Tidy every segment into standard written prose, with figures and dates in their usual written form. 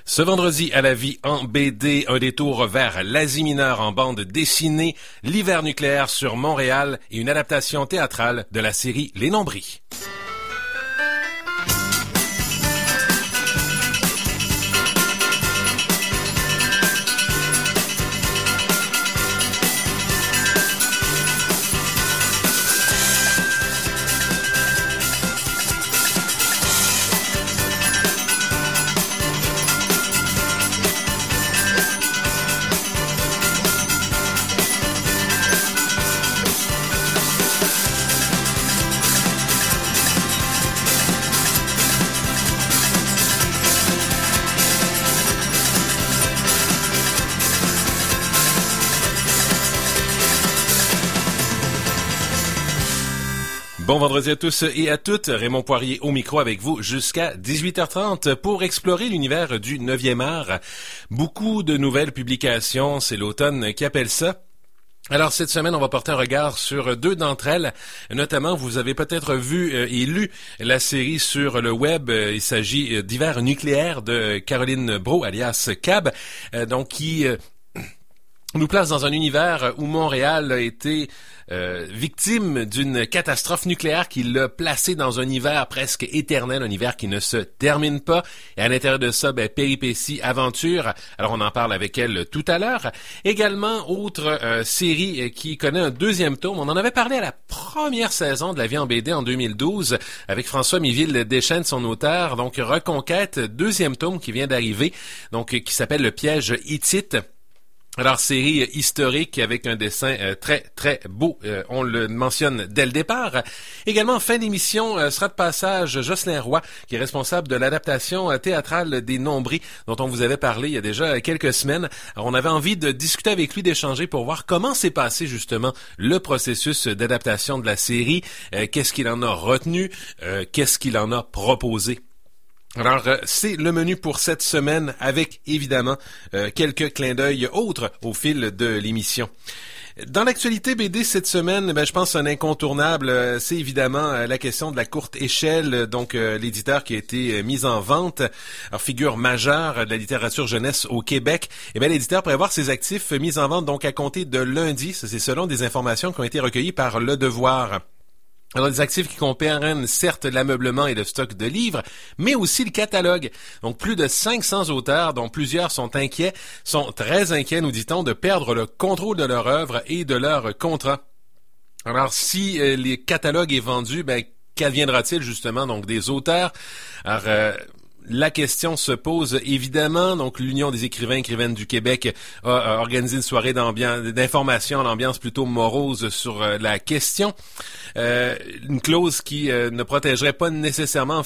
Ce vendredi, à la vie en BD, un détour vers l'Asie mineure en bande dessinée, l'hiver nucléaire sur Montréal et une adaptation théâtrale de la série Les Nombris. Bon vendredi à tous et à toutes, Raymond Poirier au micro avec vous jusqu'à 18h30 pour explorer l'univers du 9e art. Beaucoup de nouvelles publications, c'est l'automne qui appelle ça. Alors cette semaine, on va porter un regard sur deux d'entre elles. Notamment, vous avez peut-être vu et lu la série sur le web. Il s'agit d'Hiver nucléaire de Caroline Brault, alias Cab, qui nous place dans un univers où Montréal a été victime d'une catastrophe nucléaire qui l'a placé dans un hiver presque éternel, un hiver qui ne se termine pas. Et à l'intérieur de ça, péripéties, aventures. Alors on en parle avec elle tout à l'heure. Également, autre série qui connaît un deuxième tome. On en avait parlé à la première saison de La vie en BD en 2012 avec François Miville-Deschênes, son auteur. Donc Reconquête, deuxième tome qui vient d'arriver, donc qui s'appelle Le piège hittite. Alors, série historique avec un dessin très, très beau. On le mentionne dès le départ. Également, en fin d'émission, sera de passage Jocelyn Roy, qui est responsable de l'adaptation théâtrale des Nombris, dont on vous avait parlé il y a déjà quelques semaines. Alors, on avait envie de discuter avec lui, d'échanger pour voir comment s'est passé justement le processus d'adaptation de la série, qu'est-ce qu'il en a retenu, qu'est-ce qu'il en a proposé. Alors, c'est le menu pour cette semaine avec, évidemment, quelques clins d'œil autres au fil de l'émission. Dans l'actualité BD cette semaine, je pense un incontournable, c'est évidemment la question de la courte échelle, donc l'éditeur qui a été mis en vente, alors figure majeure de la littérature jeunesse au Québec. L'éditeur prévoit ses actifs mis en vente donc à compter de lundi, ça c'est selon des informations qui ont été recueillies par Le Devoir. Alors, des actifs qui comprennent certes l'ameublement et le stock de livres, mais aussi le catalogue. Donc, plus de 500 auteurs, dont plusieurs sont très inquiets, nous dit-on, de perdre le contrôle de leur œuvre et de leur contrat. Alors, si les catalogues est vendu, qu'adviendra-t-il justement donc des auteurs? Alors, la question se pose évidemment. Donc, l'Union des écrivaines du Québec a organisé une soirée d'information en ambiance plutôt morose sur la question. Une clause qui ne protégerait pas nécessairement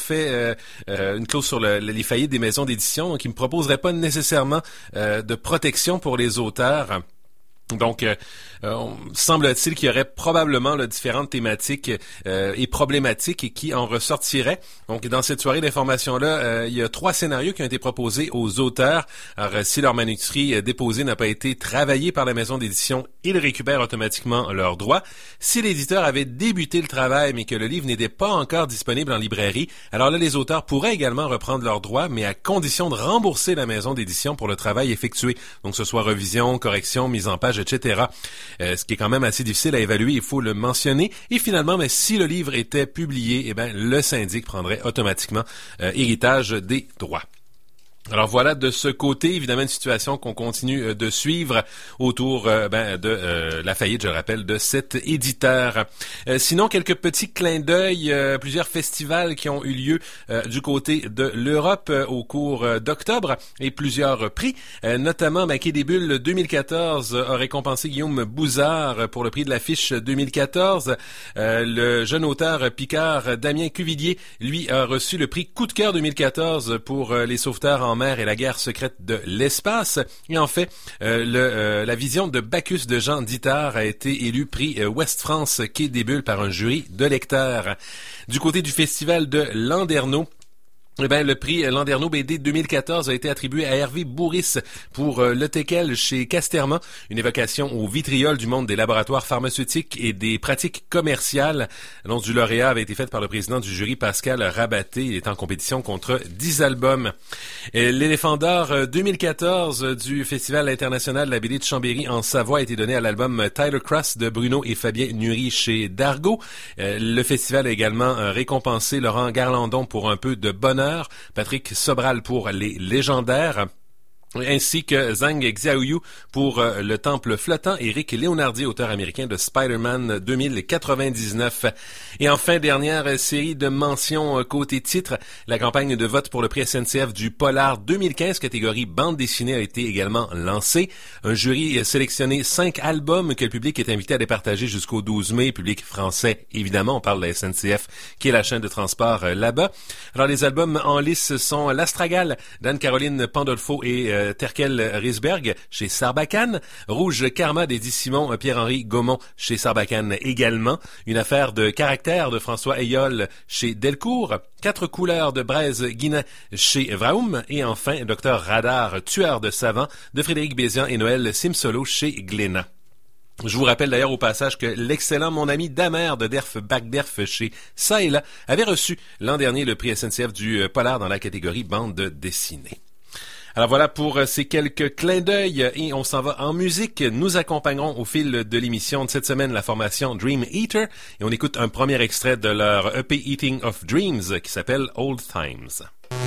une clause sur les faillites des maisons d'édition, qui ne proposerait pas nécessairement de protection pour les auteurs. Donc, semble-t-il qu'il y aurait probablement différentes thématiques et problématiques qui en ressortiraient. Donc, dans cette soirée d'information-là, il y a 3 scénarios qui ont été proposés aux auteurs. Alors, si leur manuscrit déposé n'a pas été travaillé par la maison d'édition, ils récupèrent automatiquement leurs droits. Si l'éditeur avait débuté le travail, mais que le livre n'était pas encore disponible en librairie, alors là, les auteurs pourraient également reprendre leurs droits, mais à condition de rembourser la maison d'édition pour le travail effectué. Donc, que ce soit revision, correction, mise en page, etc. Ce qui est quand même assez difficile à évaluer, il faut le mentionner. Et finalement, si le livre était publié, le syndic prendrait automatiquement héritage des droits. Alors voilà, de ce côté, évidemment, une situation qu'on continue de suivre autour de la faillite, je le rappelle, de cet éditeur. Sinon, quelques petits clins d'œil, plusieurs festivals qui ont eu lieu du côté de l'Europe au cours d'octobre et plusieurs prix, notamment Quai des Bulles 2014 a récompensé Guillaume Bouzard pour le prix de l'affiche 2014. Le jeune auteur Picard Damien Cuvillier, lui, a reçu le prix Coup de cœur 2014 pour Les Sauveteurs en mer et la guerre secrète de l'espace. Et en fait, la vision de Bacchus de Jean Dittard a été élu prix Ouest France Quai des Bulles par un jury de lecteurs. Du côté du festival de Landerneau, Eh bien, le prix Landerneau BD 2014 a été attribué à Hervé Bourris pour Le Teckel chez Casterman, une évocation au vitriol du monde des laboratoires pharmaceutiques et des pratiques commerciales. L'annonce du lauréat avait été faite par le président du jury, Pascal Rabaté. Il est en compétition contre 10 albums. L'éléphant d'or 2014 du Festival international de la BD de Chambéry en Savoie a été donné à l'album Tyler Cross de Bruno et Fabien Nury chez Dargaud. Le festival a également récompensé Laurent Garlandon pour Un peu de bonheur, Patrick Sobral pour Les Légendaires, ainsi que Zhang Xiaoyu pour Le Temple flottant, Éric Leonardi, auteur américain de Spider-Man 2099. Et enfin, dernière série de mentions côté titre, la campagne de vote pour le prix SNCF du Polar 2015, catégorie bande dessinée, a été également lancée. Un jury a sélectionné 5 albums que le public est invité à départager jusqu'au 12 mai, public français, évidemment, on parle de la SNCF, qui est la chaîne de transport là-bas. Alors, les albums en lice sont L'Astragale d'Anne-Caroline Pandolfo et Terkel Risberg chez Sarbacane, Rouge Karma d'Eddie Simon, Pierre-Henri Gaumont chez Sarbacane également, Une affaire de caractère de François Ayolle chez Delcourt, 4 couleurs de Braise Guinan chez Vraum et enfin Docteur Radar, tueur de savants de Frédéric Bézian et Noël Simsolo chez Glénat. Je vous rappelle d'ailleurs au passage que l'excellent Mon ami Damer de Derf Bac-Derf chez Ça et là avait reçu l'an dernier le prix SNCF du Polar dans la catégorie bande dessinée. Alors voilà pour ces quelques clins d'œil et on s'en va en musique. Nous accompagnerons au fil de l'émission de cette semaine la formation Dream Eater et on écoute un premier extrait de leur EP Eating of Dreams qui s'appelle Old Times.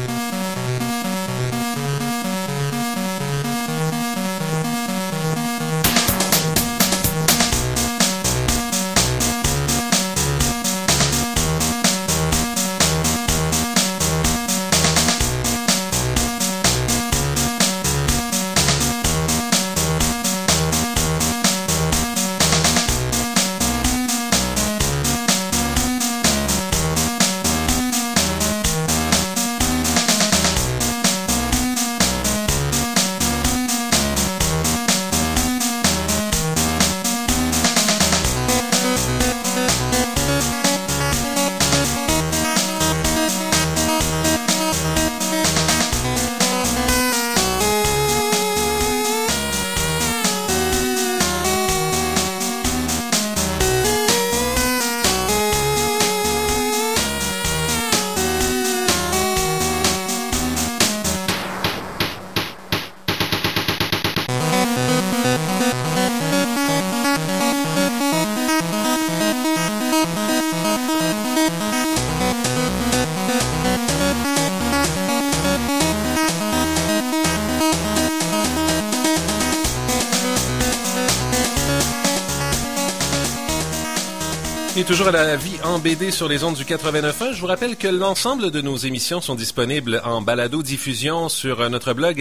Et toujours à la vie en BD sur les ondes du 89.1. Je vous rappelle que l'ensemble de nos émissions sont disponibles en balado-diffusion sur notre blog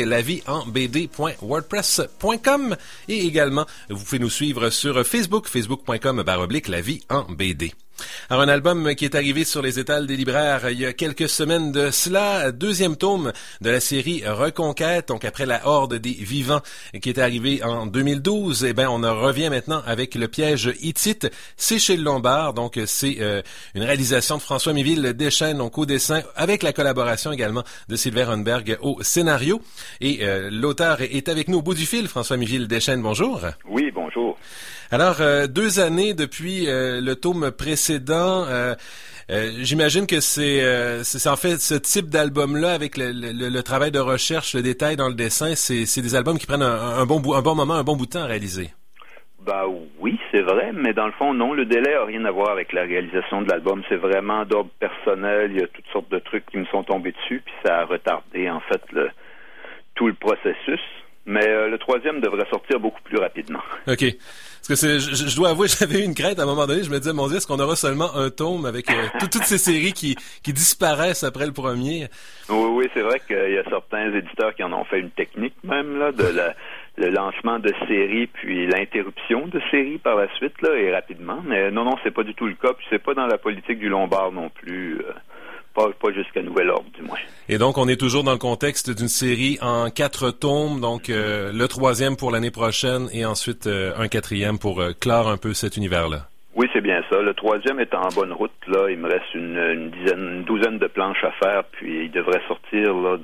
laviehenbd.wordpress.com et également, vous pouvez nous suivre sur Facebook, facebook.com/La vie en BD. Alors, un album qui est arrivé sur les étals des libraires il y a quelques semaines de cela, 2e tome de la série Reconquête, donc après la Horde des Vivants qui est arrivé en 2012, eh ben on en revient maintenant avec Le Piège Hittite, c'est chez le Lombard, donc c'est une réalisation de François Miville Deschênes, donc au dessin, avec la collaboration également de Sylvain Ronberg au scénario, et l'auteur est avec nous au bout du fil, François Miville Deschênes, bonjour. Oui, bonjour. Alors, 2 années depuis le tome précédent, j'imagine que c'est en fait ce type d'album-là, avec le travail de recherche, le détail dans le dessin, c'est des albums qui prennent un bon moment, un bon bout de temps à réaliser. Bah oui, c'est vrai, mais dans le fond, non, le délai n'a rien à voir avec la réalisation de l'album. C'est vraiment d'ordre personnel, il y a toutes sortes de trucs qui me sont tombés dessus, puis ça a retardé en fait tout le processus. Mais le 3e devrait sortir beaucoup plus rapidement. OK. Parce que je dois avouer, j'avais eu une crainte à un moment donné. Je me disais, mon Dieu, est-ce qu'on aura seulement un tome avec toutes ces séries qui disparaissent après le premier? Oui, c'est vrai qu'il y a certains éditeurs qui en ont fait une technique même, là, le lancement de séries, puis l'interruption de séries par la suite, là, et rapidement. Mais non, c'est pas du tout le cas. Puis c'est pas dans la politique du Lombard non plus. Pas jusqu'à nouvel ordre, du moins. Et donc, on est toujours dans le contexte d'une série en 4 tomes, donc le 3e pour l'année prochaine et ensuite un 4e pour clore un peu cet univers-là. Oui, c'est bien ça. Le troisième est en bonne route. Là, il me reste une douzaine de planches à faire, puis il devrait sortir là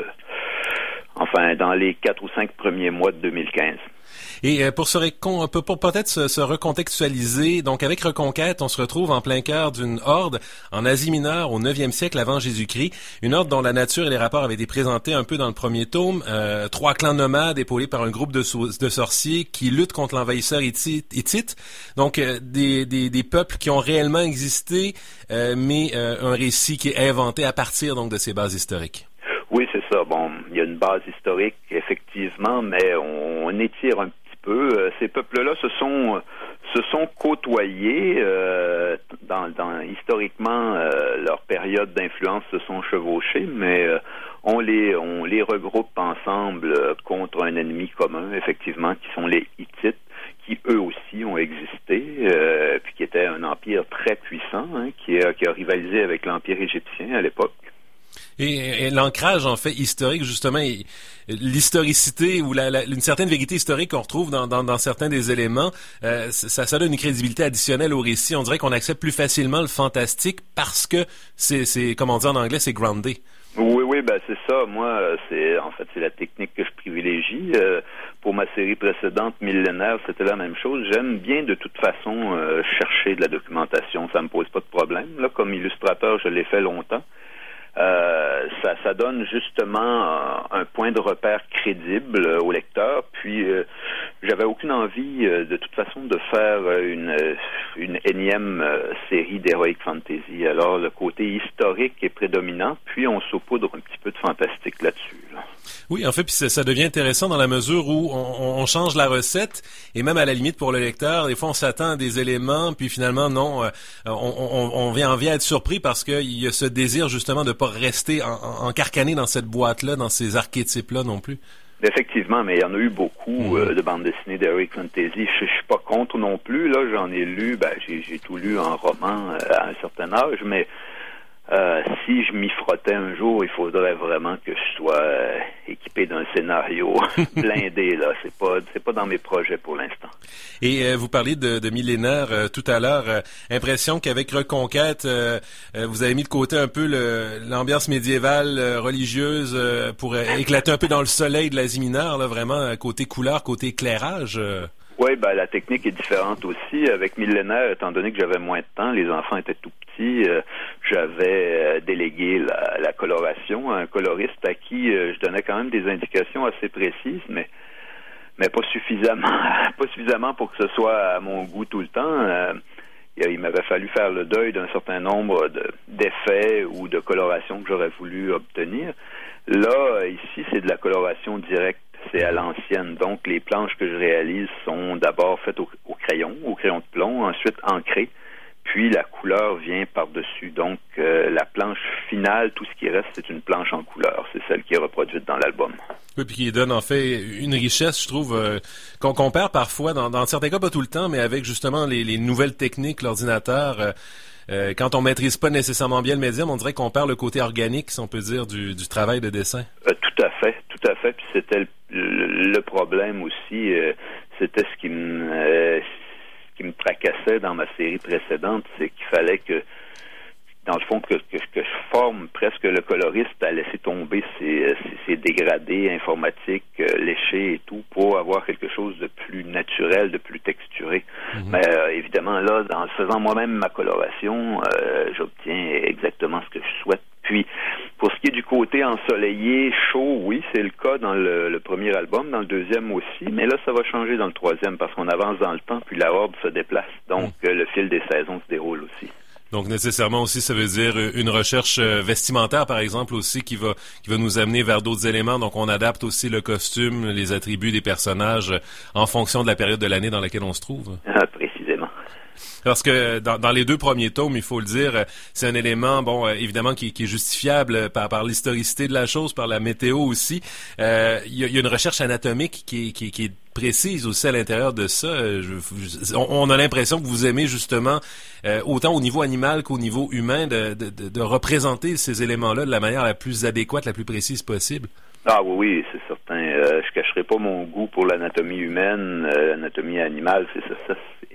dans les 4 ou 5 premiers mois de 2015. Et pour peut-être se recontextualiser, donc avec Reconquête, on se retrouve en plein cœur d'une horde en Asie mineure au 9e siècle avant Jésus-Christ, une horde dont la nature et les rapports avaient été présentés un peu dans le premier tome, 3 clans nomades épaulés par un groupe de sorciers qui luttent contre l'envahisseur hittite, donc des peuples qui ont réellement existé, mais un récit qui est inventé à partir donc de ces bases historiques. Oui, c'est ça. Bon, il y a une base historique, effectivement, mais on étire un petit peu. Ces peuples-là se sont côtoyés historiquement, leur période d'influence se sont chevauchés, mais on les regroupe ensemble contre un ennemi commun, effectivement, qui sont les Hittites, qui eux aussi ont existé, puis qui était un empire très puissant, qui a rivalisé avec l'empire égyptien à l'époque. Et l'ancrage, en fait, historique, justement, l'historicité ou une certaine vérité historique qu'on retrouve dans certains des éléments, ça donne une crédibilité additionnelle au récit. On dirait qu'on accepte plus facilement le fantastique parce que c'est comme on dit en anglais, c'est groundé. Oui, ben c'est ça. Moi, c'est la technique que je privilégie. Pour ma série précédente, Millénaire, c'était la même chose. J'aime bien de toute façon chercher de la documentation. Ça me pose pas de problème. Là, comme illustrateur, je l'ai fait longtemps. Ça donne justement un point de repère crédible au lecteur. Puis j'avais aucune envie de toute façon de faire une énième série d'heroic fantasy. Alors le côté historique est prédominant, puis on saupoudre un petit peu de fantastique là-dessus. Là. Oui, en fait, puis ça devient intéressant dans la mesure où on change la recette et même à la limite pour le lecteur, des fois on s'attend à des éléments, puis finalement non, on vient à être surpris parce qu'il y a ce désir justement de pas rester encarcané dans cette boîte-là, dans ces archétypes-là non plus. Effectivement, mais il y en a eu beaucoup de bandes dessinées d'heroic fantasy. Je suis pas contre non plus. Là, j'en ai lu. J'ai tout lu en roman à un certain âge, mais si je m'y frottais un jour, il faudrait vraiment que je sois équipé d'un scénario blindé. Là, c'est pas dans mes projets pour l'instant. Et vous parliez de millénaire tout à l'heure. Impression qu'avec Reconquête, vous avez mis de côté un peu l'ambiance médiévale religieuse pour éclater un peu dans le soleil de l'Asie mineure, là, vraiment côté couleur, côté éclairage. Oui, la technique est différente aussi. Avec Millénaire, étant donné que j'avais moins de temps, les enfants étaient tout petits, j'avais délégué la coloration à un coloriste à qui je donnais quand même des indications assez précises, mais pas suffisamment pour que ce soit à mon goût tout le temps. Il m'avait fallu faire le deuil d'un certain nombre d'effets ou de colorations que j'aurais voulu obtenir. Là, ici, c'est de la coloration directe. C'est à l'ancienne. Donc, les planches que je réalise sont d'abord faites au crayon de plomb, ensuite ancrées, puis la couleur vient par-dessus. Donc, la planche finale, tout ce qui reste, c'est une planche en couleur. C'est celle qui est reproduite dans l'album. Oui, puis qui donne en fait une richesse, je trouve, qu'on compare parfois, dans certains cas, pas tout le temps, mais avec justement les nouvelles techniques, l'ordinateur. Quand on maîtrise pas nécessairement bien le médium, on dirait qu'on perd le côté organique, si on peut dire, du travail de dessin. Tout à fait. Puis c'était le problème aussi. C'était ce qui me tracassait dans ma série précédente, c'est qu'il fallait que, dans le fond, que je forme presque le coloriste à laisser tomber ses dégradés informatiques léchés et tout pour avoir quelque chose de plus naturel, de plus texturé. Mais évidemment, là, en faisant moi-même ma coloration, j'obtiens exactement ce que je souhaite. Puis, pour ce qui est du côté ensoleillé, chaud, oui, c'est le cas dans le premier album, dans le deuxième aussi, mais là, ça va changer dans le troisième parce qu'on avance dans le temps, puis la horde se déplace. Donc, le fil des saisons se déroule aussi. Donc, nécessairement aussi, ça veut dire une recherche vestimentaire, par exemple, aussi, qui va nous amener vers d'autres éléments. Donc, on adapte aussi le costume, les attributs des personnages en fonction de la période de l'année dans laquelle on se trouve. Précisément. Parce que dans les 2 premiers tomes, il faut le dire, c'est un élément, évidemment, qui est justifiable par l'historicité de la chose, par la météo aussi. Il y a une recherche anatomique qui est précise aussi à l'intérieur de ça. On a l'impression que vous aimez justement, autant au niveau animal qu'au niveau humain, de représenter ces éléments-là de la manière la plus adéquate, la plus précise possible. Ah oui, c'est certain. Je cacherai pas mon goût pour l'anatomie humaine, l'anatomie animale, c'est ça.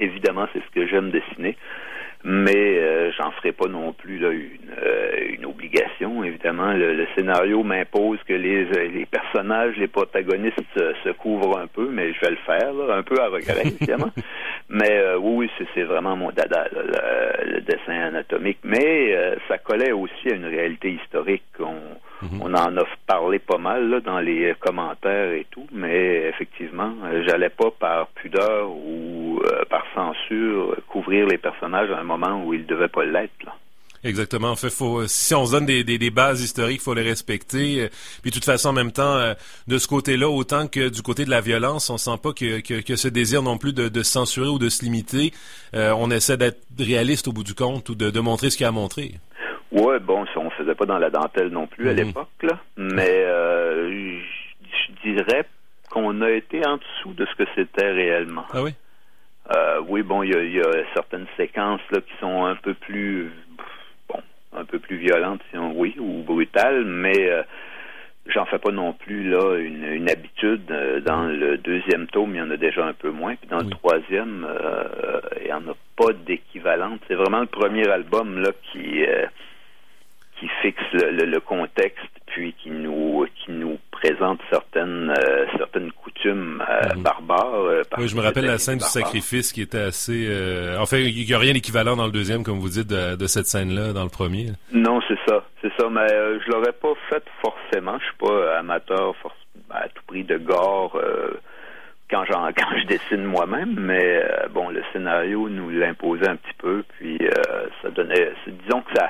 évidemment, c'est ce que j'aime dessiner. Mais j'en ferai pas non plus là une obligation. Évidemment, le scénario m'impose que les personnages, les protagonistes se couvrent un peu, mais je vais le faire, là, un peu à regret, évidemment. Mais oui, c'est vraiment mon dada, là, le dessin anatomique. Mais ça collait aussi à une réalité historique. On en a parlé pas mal là, dans les commentaires et tout, mais effectivement, j'allais pas par pudeur ou par censure couvrir les personnages à un moment où ils devaient pas l'être, là. Exactement. En fait, si on se donne des bases historiques, faut les respecter. Puis de toute façon, en même temps, de ce côté-là, autant que du côté de la violence, on sent pas que ce désir non plus de se censurer ou de se limiter. On essaie d'être réaliste au bout du compte ou de montrer ce qu'il y a à montrer. Ouais, bon, on faisait pas dans la dentelle non plus à l'époque, là, mais je dirais qu'on a été en dessous de ce que c'était réellement. Ah oui? Oui, bon, il y a certaines séquences là qui sont un peu plus violentes, oui, ou brutales, mais j'en fais pas non plus là une habitude. Dans le deuxième tome, il y en a déjà un peu moins, puis dans le troisième, il y en a pas d'équivalente. C'est vraiment le premier album là qui fixe le contexte, puis qui nous présente certaines coutumes barbares. Oui, je me rappelle la scène du sacrifice qui était assez... En fait, il n'y a rien d'équivalent dans le deuxième, comme vous dites, de cette scène-là, dans le premier. Non, c'est ça, mais je l'aurais pas fait forcément. Je suis pas amateur à tout prix de gore quand je dessine moi-même, mais bon, le scénario nous l'imposait un petit peu, puis ça donnait... Disons que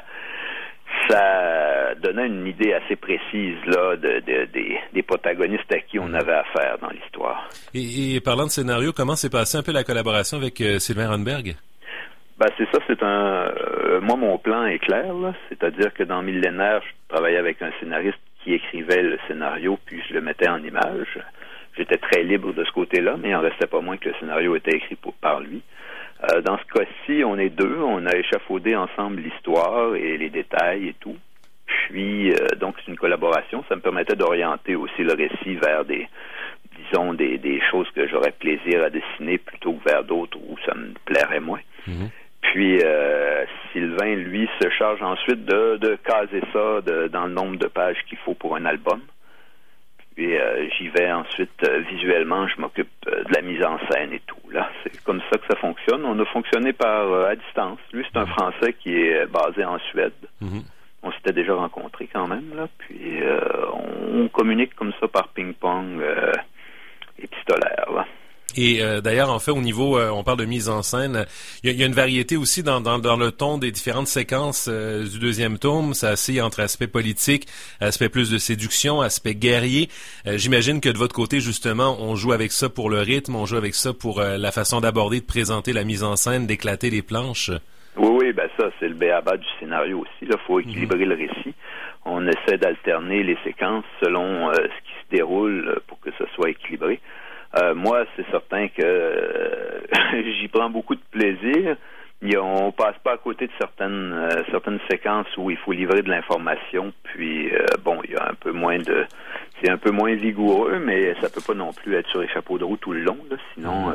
ça donnait une idée assez précise là des protagonistes à qui on avait affaire dans l'histoire. Et parlant de scénario, comment s'est passée un peu la collaboration avec Sylvain Runberg? Ben c'est ça, moi mon plan est clair, là, c'est-à-dire que dans Millénaire, je travaillais avec un scénariste qui écrivait le scénario, puis je le mettais en image. J'étais très libre de ce côté-là, mais il en restait pas moins que le scénario était écrit par lui. Dans ce cas-ci, on est deux. On a échafaudé ensemble l'histoire et les détails et tout. Puis, donc, c'est une collaboration. Ça me permettait d'orienter aussi le récit vers des choses que j'aurais plaisir à dessiner plutôt que vers d'autres où ça me plairait moins. Mm-hmm. Puis, Sylvain, lui, se charge ensuite de caser ça dans le nombre de pages qu'il faut pour un album. Puis j'y vais ensuite visuellement, je m'occupe de la mise en scène et tout. Là, c'est comme ça que ça fonctionne. On a fonctionné à distance. Lui, c'est un Français qui est basé en Suède. Mm-hmm. On s'était déjà rencontrés quand même, là. Puis on communique comme ça par ping-pong épistolaire, là. Et d'ailleurs, en fait, au niveau, on parle de mise en scène, il y a une variété aussi dans le ton des différentes séquences du deuxième tome. Ça oscille entre aspect politique, aspect plus de séduction, aspect guerrier. J'imagine que de votre côté, justement, on joue avec ça pour le rythme, on joue avec ça pour la façon d'aborder, de présenter la mise en scène, d'éclater les planches. Oui, ben ça, c'est le b.a.-ba du scénario aussi. Là, faut équilibrer le récit. On essaie d'alterner les séquences selon ce qui se déroule pour que ça soit équilibré. Moi, c'est certain que j'y prends beaucoup de plaisir. On passe pas à côté de certaines séquences où il faut livrer de l'information. Puis il y a c'est un peu moins vigoureux, mais ça peut pas non plus être sur les chapeaux de roue tout le long. Là, sinon,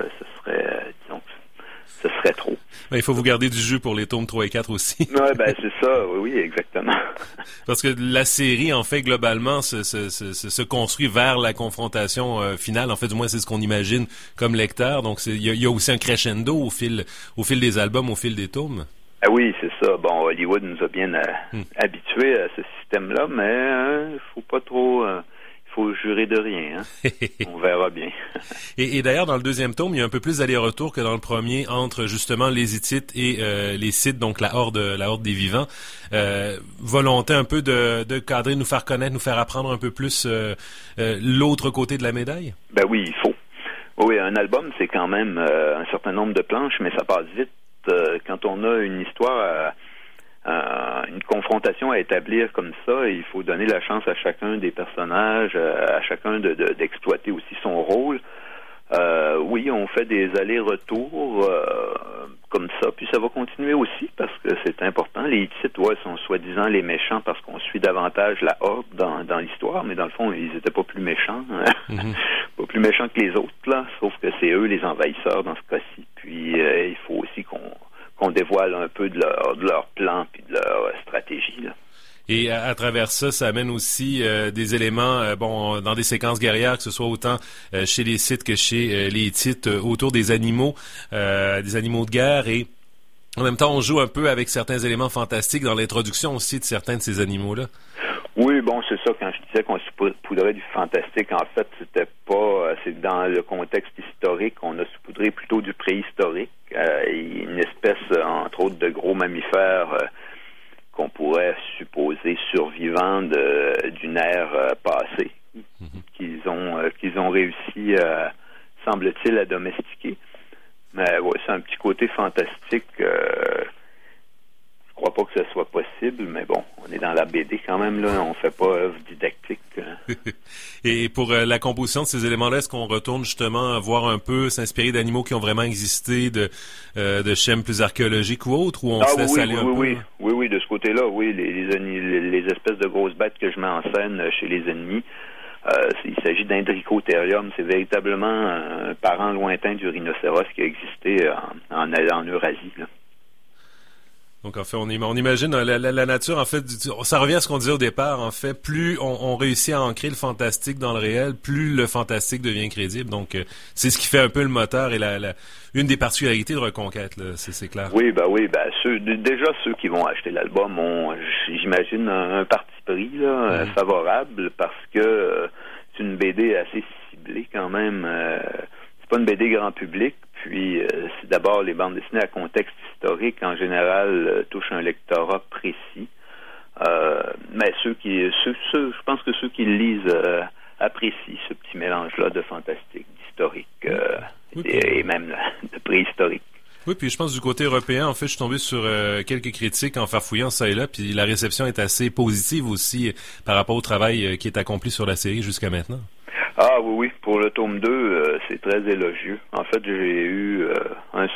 ce serait trop. Ben, il faut vous garder du jus pour les tomes 3 et 4 aussi. Ouais, ben c'est ça, oui, exactement. Parce que la série, en fait, globalement, se construit vers la confrontation finale. En fait, du moins, c'est ce qu'on imagine comme lecteur. Donc, il y a aussi un crescendo au fil des albums, au fil des tomes. Ah oui, c'est ça. Bon, Hollywood nous a bien habitués à ce système-là, mais faut pas trop... faut jurer de rien, hein? On verra bien. Et d'ailleurs, dans le deuxième tome, il y a un peu plus d'aller-retour que dans le premier entre justement les Hittites et les Scythes, donc la horde des vivants. Volonté un peu de cadrer, nous faire connaître, nous faire apprendre un peu plus l'autre côté de la médaille? Ben oui, il faut. Oui, un album, c'est quand même un certain nombre de planches, mais ça passe vite. Quand on a une histoire une confrontation à établir comme ça, il faut donner la chance à chacun des personnages, à chacun d'exploiter aussi son rôle. Oui, on fait des allers-retours comme ça, puis ça va continuer aussi parce que c'est important. Les Hittites, sont soi-disant les méchants parce qu'on suit davantage la horde dans l'histoire, mais dans le fond, ils étaient pas plus méchants, pas plus méchants que les autres, là, sauf que c'est eux les envahisseurs dans ce cas-ci. Puis il qu'on dévoile un peu de leur plan puis de leur stratégie, là. Et à travers ça, ça amène aussi des éléments, dans des séquences guerrières, que ce soit autant chez les Sith que chez les Hittites, autour des animaux de guerre. Et en même temps, on joue un peu avec certains éléments fantastiques dans l'introduction aussi de certains de ces animaux-là. Oui, bon, c'est ça. Quand je disais qu'on saupoudrait du fantastique, en fait, c'est dans le contexte historique, on a saupoudré plutôt du préhistorique. Une espèce, entre autres, de gros mammifères qu'on pourrait supposer survivants d'une ère passée, qu'ils ont réussi, semble-t-il, à domestiquer. Mais ouais, c'est un petit côté fantastique. Je crois pas que ce soit possible, mais bon, on est dans la BD quand même, là, on fait pas œuvre didactique. Et pour la composition de ces éléments-là, est-ce qu'on retourne justement voir un peu, s'inspirer d'animaux qui ont vraiment existé, de schèmes plus archéologiques ou autres, ou on se laisse aller un peu? Oui, de ce côté-là, oui, les espèces de grosses bêtes que je mets en scène chez les ennemis, il s'agit d'un Dricotérium, c'est véritablement un parent lointain du rhinocéros qui a existé en Eurasie, là. Donc, en fait, on imagine la nature, en fait, ça revient à ce qu'on disait au départ, en fait, plus on réussit à ancrer le fantastique dans le réel, plus le fantastique devient crédible. Donc, c'est ce qui fait un peu le moteur et une des particularités de Reconquête, là, c'est clair. Oui, déjà, ceux qui vont acheter l'album ont, j'imagine, un parti pris, là, favorable, parce que c'est une BD assez ciblée, quand même. C'est pas une BD grand public. Puis, c'est d'abord les bandes dessinées à contexte historique, en général, touchent un lectorat précis. Mais je pense que ceux qui le lisent apprécient ce petit mélange-là de fantastique, d'historique et même de préhistorique. Oui, puis je pense du côté européen, en fait, je suis tombé sur quelques critiques en farfouillant ça et là, puis la réception est assez positive aussi par rapport au travail qui est accompli sur la série jusqu'à maintenant. Ah oui, pour le tome 2, c'est très élogieux. En fait, j'ai eu un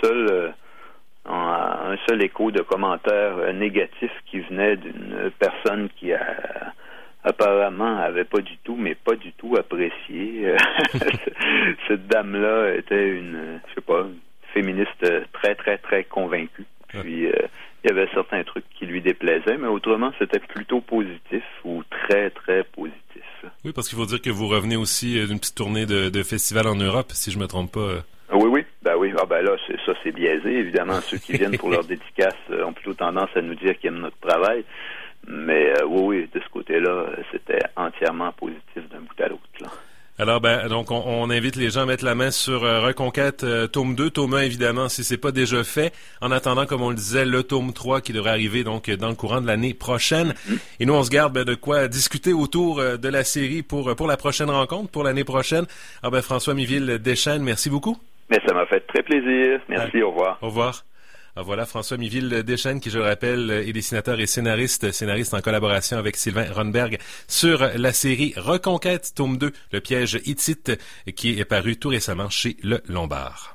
seul écho de commentaires négatifs qui venait d'une personne qui apparemment avait pas du tout apprécié. Cette dame-là était une féministe très, très, très convaincue. Puis, il y avait certains trucs qui lui déplaisaient, mais autrement, c'était plutôt positif ou très, très positif. Oui, parce qu'il faut dire que vous revenez aussi d'une petite tournée de festival en Europe, si je me trompe pas. Oui. Là, c'est biaisé. Évidemment, ceux qui viennent pour leur dédicace ont plutôt tendance à nous dire qu'ils aiment notre travail. Mais oui, de ce côté-là, c'était entièrement positif d'un bout à l'autre, là. Alors, donc, on invite les gens à mettre la main sur Reconquête tome 2, tome 1, évidemment, si c'est pas déjà fait. En attendant, comme on le disait, le tome 3 qui devrait arriver donc dans le courant de l'année prochaine. Et nous, on se garde de quoi discuter autour de la série pour la prochaine rencontre, pour l'année prochaine. François Miville-Deschênes, merci beaucoup. Mais ça m'a fait très plaisir. Merci, au revoir. Au revoir. Voilà François Miville-Deschênes qui, je le rappelle, est dessinateur et scénariste en collaboration avec Sylvain Ronberg sur la série Reconquête, tome 2, Le piège hittite, qui est paru tout récemment chez Le Lombard.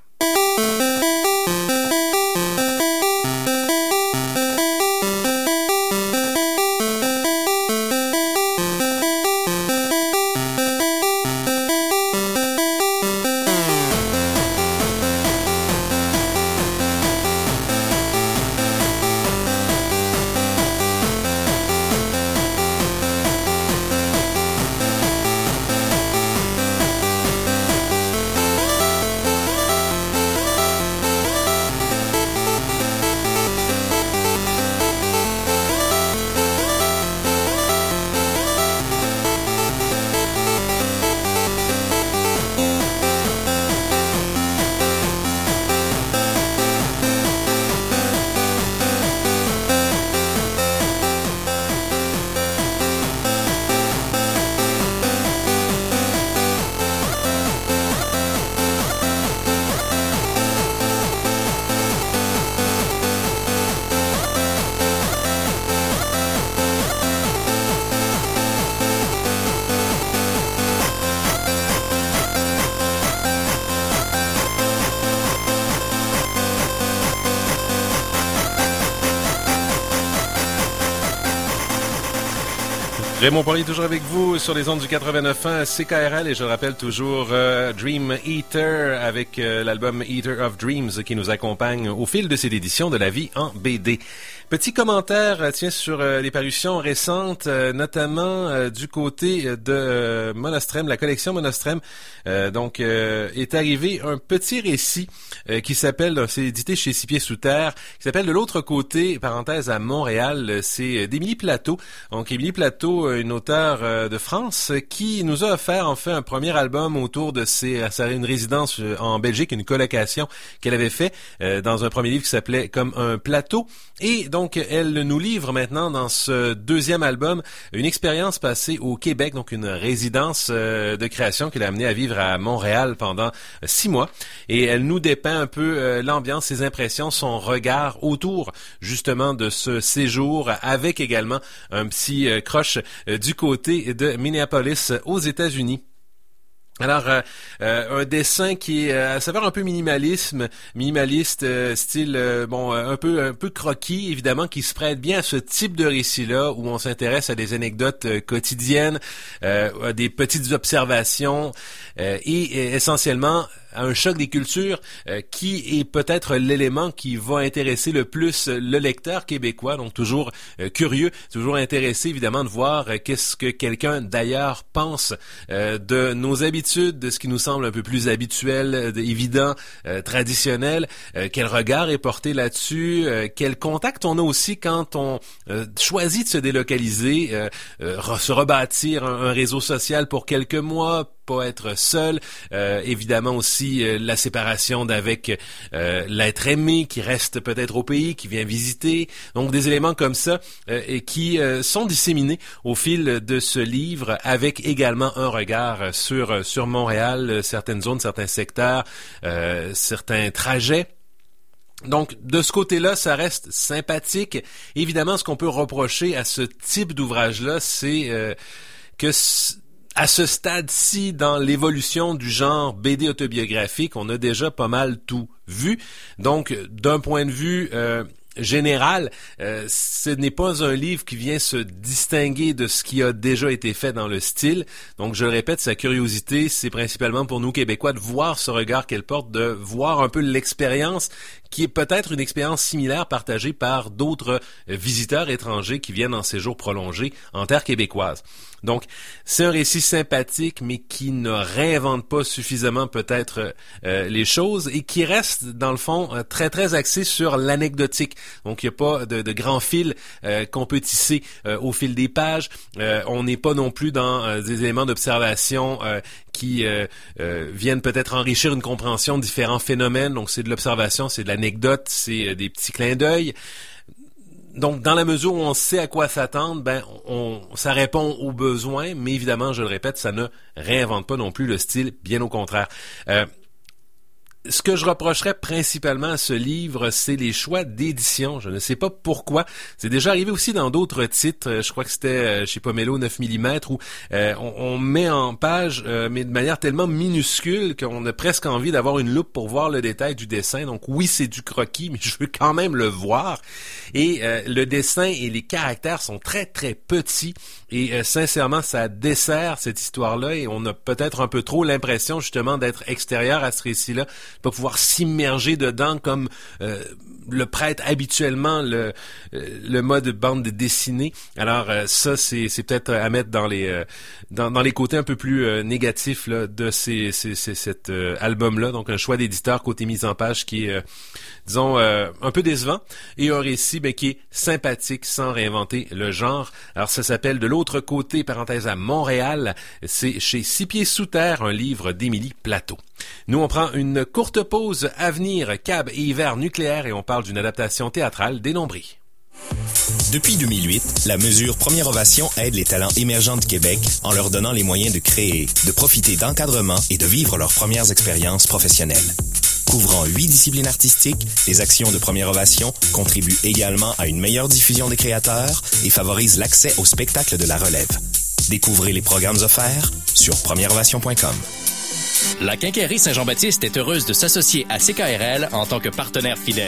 Raymond Poirier toujours avec vous sur les ondes du 89.1 CKRL et je rappelle toujours Dream Eater avec l'album Eater of Dreams qui nous accompagne au fil de cette édition de La Vie en BD. Petit commentaire sur les parutions récentes, notamment du côté de Monostrem, la collection Monostrem. Est arrivé un petit récit qui s'appelle, c'est édité chez Six Pieds Sous Terre, qui s'appelle De l'autre côté, parenthèse à Montréal. C'est d'Émilie Plateau. Donc Émilie Plateau, une auteure de France, qui nous a offert en fait un premier album autour de une résidence en Belgique, une colocation qu'elle avait fait dans un premier livre qui s'appelait Comme un plateau. Et donc, elle nous livre maintenant dans ce deuxième album une expérience passée au Québec, donc une résidence de création qu'elle a amenée à vivre à Montréal pendant 6 mois. Et elle nous dépeint un peu l'ambiance, ses impressions, son regard autour justement de ce séjour, avec également un petit croche du côté de Minneapolis aux États-Unis. Alors, un dessin qui est à saveur un peu minimaliste, style un peu croquis, évidemment, qui se prête bien à ce type de récit-là où on s'intéresse à des anecdotes quotidiennes, à des petites observations et essentiellement à un choc des cultures qui est peut-être l'élément qui va intéresser le plus le lecteur québécois, donc toujours curieux, toujours intéressé évidemment de voir qu'est-ce que quelqu'un d'ailleurs pense de nos habitudes, de ce qui nous semble un peu plus habituel, évident, traditionnel, quel regard est porté là-dessus, quel contact on a aussi quand on choisit de se délocaliser, se rebâtir un réseau social pour quelques mois, pas être seul, évidemment aussi la séparation d'avec l'être aimé qui reste peut-être au pays, qui vient visiter, donc des éléments comme ça et qui sont disséminés au fil de ce livre, avec également un regard sur Montréal, certaines zones, certains secteurs, certains trajets. Donc, de ce côté-là, ça reste sympathique. Évidemment, ce qu'on peut reprocher à ce type d'ouvrage-là, c'est que à ce stade-ci, dans l'évolution du genre BD autobiographique, on a déjà pas mal tout vu. Donc, d'un point de vue général, ce n'est pas un livre qui vient se distinguer de ce qui a déjà été fait dans le style. Donc, je le répète, sa curiosité, c'est principalement pour nous Québécois de voir ce regard qu'elle porte, de voir un peu l'expérience qui est peut-être une expérience similaire partagée par d'autres visiteurs étrangers qui viennent en séjour prolongé en terre québécoise. Donc, c'est un récit sympathique, mais qui ne réinvente pas suffisamment peut-être les choses et qui reste, dans le fond, très, très axé sur l'anecdotique. Donc, il n'y a pas de grands fils qu'on peut tisser au fil des pages. On n'est pas non plus dans des éléments d'observation qui viennent peut-être enrichir une compréhension de différents phénomènes. Donc, c'est de l'observation, c'est de l'anecdote, c'est des petits clins d'œil. Donc, dans la mesure où on sait à quoi s'attendre, ça répond aux besoins, mais évidemment, je le répète, ça ne réinvente pas non plus le style, bien au contraire. Ce que je reprocherais principalement à ce livre, c'est les choix d'édition. Je ne sais pas pourquoi. C'est déjà arrivé aussi dans d'autres titres. Je crois que c'était chez Pomelo 9 mm où on met en page, mais de manière tellement minuscule qu'on a presque envie d'avoir une loupe pour voir le détail du dessin. Donc oui, c'est du croquis, mais je veux quand même le voir. Et le dessin et les caractères sont très, très petits. Et sincèrement, ça dessert cette histoire-là et on a peut-être un peu trop l'impression justement d'être extérieur à ce récit-là, pas pouvoir s'immerger dedans comme le prête habituellement le mode bande dessinée. Alors ça, c'est peut-être à mettre dans les côtés un peu plus négatifs là, de cet album-là. Donc un choix d'éditeur côté mise en page qui est, disons, un peu décevant et un récit qui est sympathique sans réinventer le genre. Alors ça s'appelle De l'autre côté, parenthèse à Montréal. C'est chez Six Pieds Sous Terre, un livre d'Émilie Plateau. Nous, on prend une courte pause. À venir, Cab et Hiver nucléaire et on parle d'une adaptation théâtrale des Nombris. Depuis 2008, la mesure Première Ovation aide les talents émergents de Québec en leur donnant les moyens de créer, de profiter d'encadrement et de vivre leurs premières expériences professionnelles. Couvrant 8 disciplines artistiques, les actions de Première Ovation contribuent également à une meilleure diffusion des créateurs et favorisent l'accès au spectacle de la relève. Découvrez les programmes offerts sur premièreovation.com. La Quincaillerie Saint-Jean-Baptiste est heureuse de s'associer à CKRL en tant que partenaire fidèle.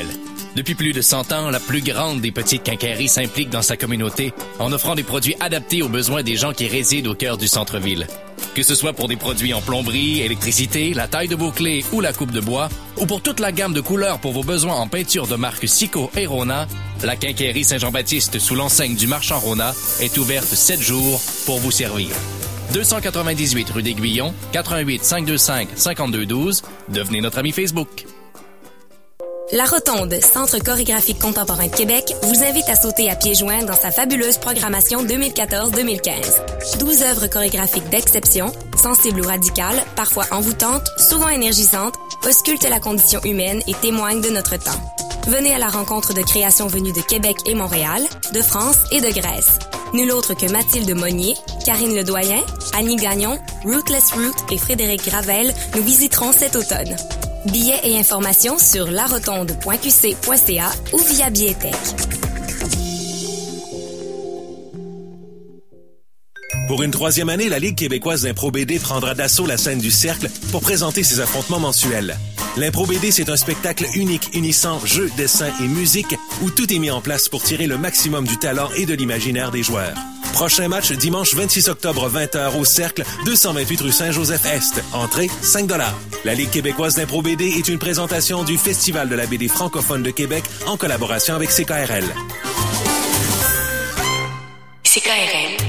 Depuis plus de 100 ans, la plus grande des petites quincailleries s'implique dans sa communauté en offrant des produits adaptés aux besoins des gens qui résident au cœur du centre-ville. Que ce soit pour des produits en plomberie, électricité, la taille de vos clés ou la coupe de bois, ou pour toute la gamme de couleurs pour vos besoins en peinture de marque Sico et Rona, la quincaillerie Saint-Jean-Baptiste sous l'enseigne du marchand Rona est ouverte 7 jours pour vous servir. 298 rue d'Aiguillon, 88 525 5212. Devenez notre ami Facebook. La Rotonde, Centre chorégraphique contemporain de Québec, vous invite à sauter à pieds joints dans sa fabuleuse programmation 2014-2015. 12 œuvres chorégraphiques d'exception, sensibles ou radicales, parfois envoûtantes, souvent énergisantes, auscultent la condition humaine et témoignent de notre temps. Venez à la rencontre de créations venues de Québec et Montréal, de France et de Grèce. Nul autre que Mathilde Monnier, Karine Ledoyen, Annie Gagnon, Rootless Root et Frédéric Gravel nous visiteront cet automne. Billets et informations sur larotonde.qc.ca ou via Billetech. Pour une 3e année, la Ligue québécoise d'Impro BD prendra d'assaut la scène du Cercle pour présenter ses affrontements mensuels. L'Impro BD, c'est un spectacle unique unissant jeu, dessin et musique où tout est mis en place pour tirer le maximum du talent et de l'imaginaire des joueurs. Prochain match dimanche 26 octobre 20h au Cercle, 228 rue Saint-Joseph-Est. Entrée, 5 $. La Ligue québécoise d'Impro BD est une présentation du Festival de la BD francophone de Québec en collaboration avec CKRL. CKRL.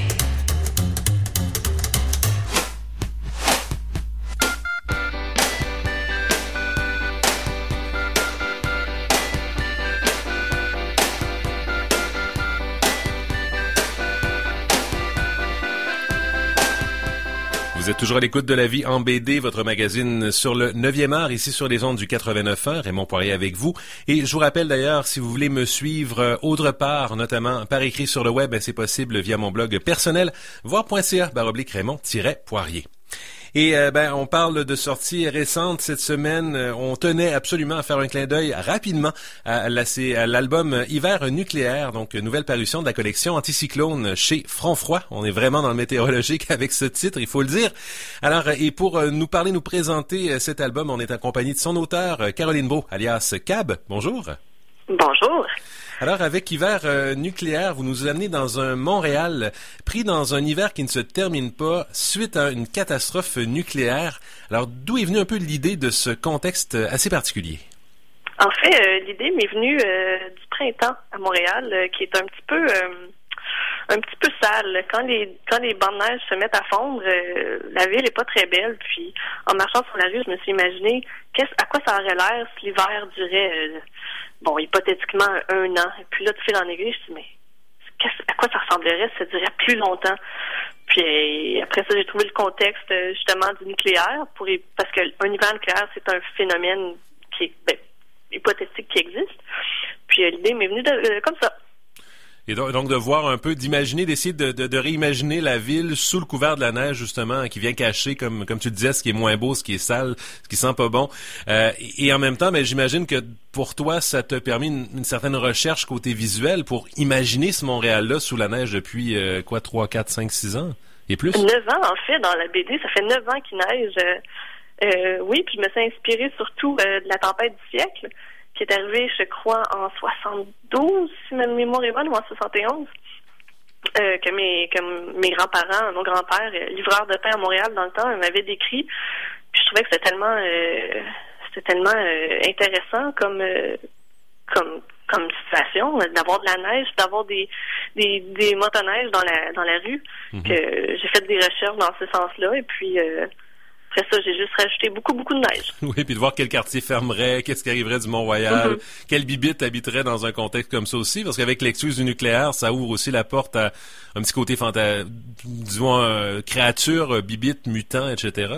Vous êtes toujours à l'écoute de La Vie en BD, votre magazine sur le 9e art, ici sur les ondes du 89.1. Raymond Poirier avec vous. Et je vous rappelle d'ailleurs, si vous voulez me suivre autre part, notamment par écrit sur le web, c'est possible via mon blog personnel, voir.ca/Raymond-Poirier. Et on parle de sorties récentes cette semaine. On tenait absolument à faire un clin d'œil rapidement à l'album Hiver nucléaire, donc nouvelle parution de la collection Anticyclone chez Front Froid. On est vraiment dans le météorologique avec ce titre, il faut le dire. Alors, et pour nous présenter cet album, on est accompagné de son auteur, Caroline Beau, alias Cab. Bonjour. Bonjour. Alors, avec Hiver nucléaire, vous nous amenez dans un Montréal pris dans un hiver qui ne se termine pas suite à une catastrophe nucléaire. Alors, d'où est venue un peu l'idée de ce contexte assez particulier? En fait, l'idée m'est venue du printemps à Montréal, qui est un petit peu sale. Quand les bancs de neige se mettent à fondre, la ville est pas très belle. Puis, en marchant sur la rue, je me suis imaginé à quoi ça aurait l'air si l'hiver durait, hypothétiquement 1 an. Et puis là, de fil en aiguille, je me suis dit, mais à quoi ça ressemblerait si ça durait plus longtemps? Puis après ça, j'ai trouvé le contexte justement du nucléaire, parce qu'un hiver nucléaire, c'est un phénomène qui est hypothétique qui existe. Puis l'idée m'est venue comme ça. Et donc de voir un peu, d'essayer de réimaginer la ville sous le couvert de la neige, justement, qui vient cacher, comme tu disais, ce qui est moins beau, ce qui est sale, ce qui sent pas bon. Et en même temps, j'imagine que pour toi, ça t'a permis une certaine recherche côté visuel pour imaginer ce Montréal-là sous la neige depuis, 3, 4, 5, 6 ans et plus? 9 ans, en fait, dans la BD. Ça fait 9 ans qu'il neige. Oui, puis je me suis inspirée surtout de la tempête du siècle, qui est arrivé, je crois, en 72, si ma mémoire est bonne, ou en 71, que mes grands-parents, mon grand-père, livreur de pain à Montréal dans le temps, m'avait décrit. Puis je trouvais que c'était tellement intéressant comme situation, d'avoir de la neige, d'avoir des motoneiges dans la rue, que j'ai fait des recherches dans ce sens-là, et puis après ça, j'ai juste rajouté beaucoup de neige. Oui, puis de voir quel quartier fermerait, qu'est-ce qui arriverait du Mont-Royal, quelle bibite habiterait dans un contexte comme ça aussi, parce qu'avec l'excuse du nucléaire, ça ouvre aussi la porte à un petit côté disons, créature, bibite, mutant, etc.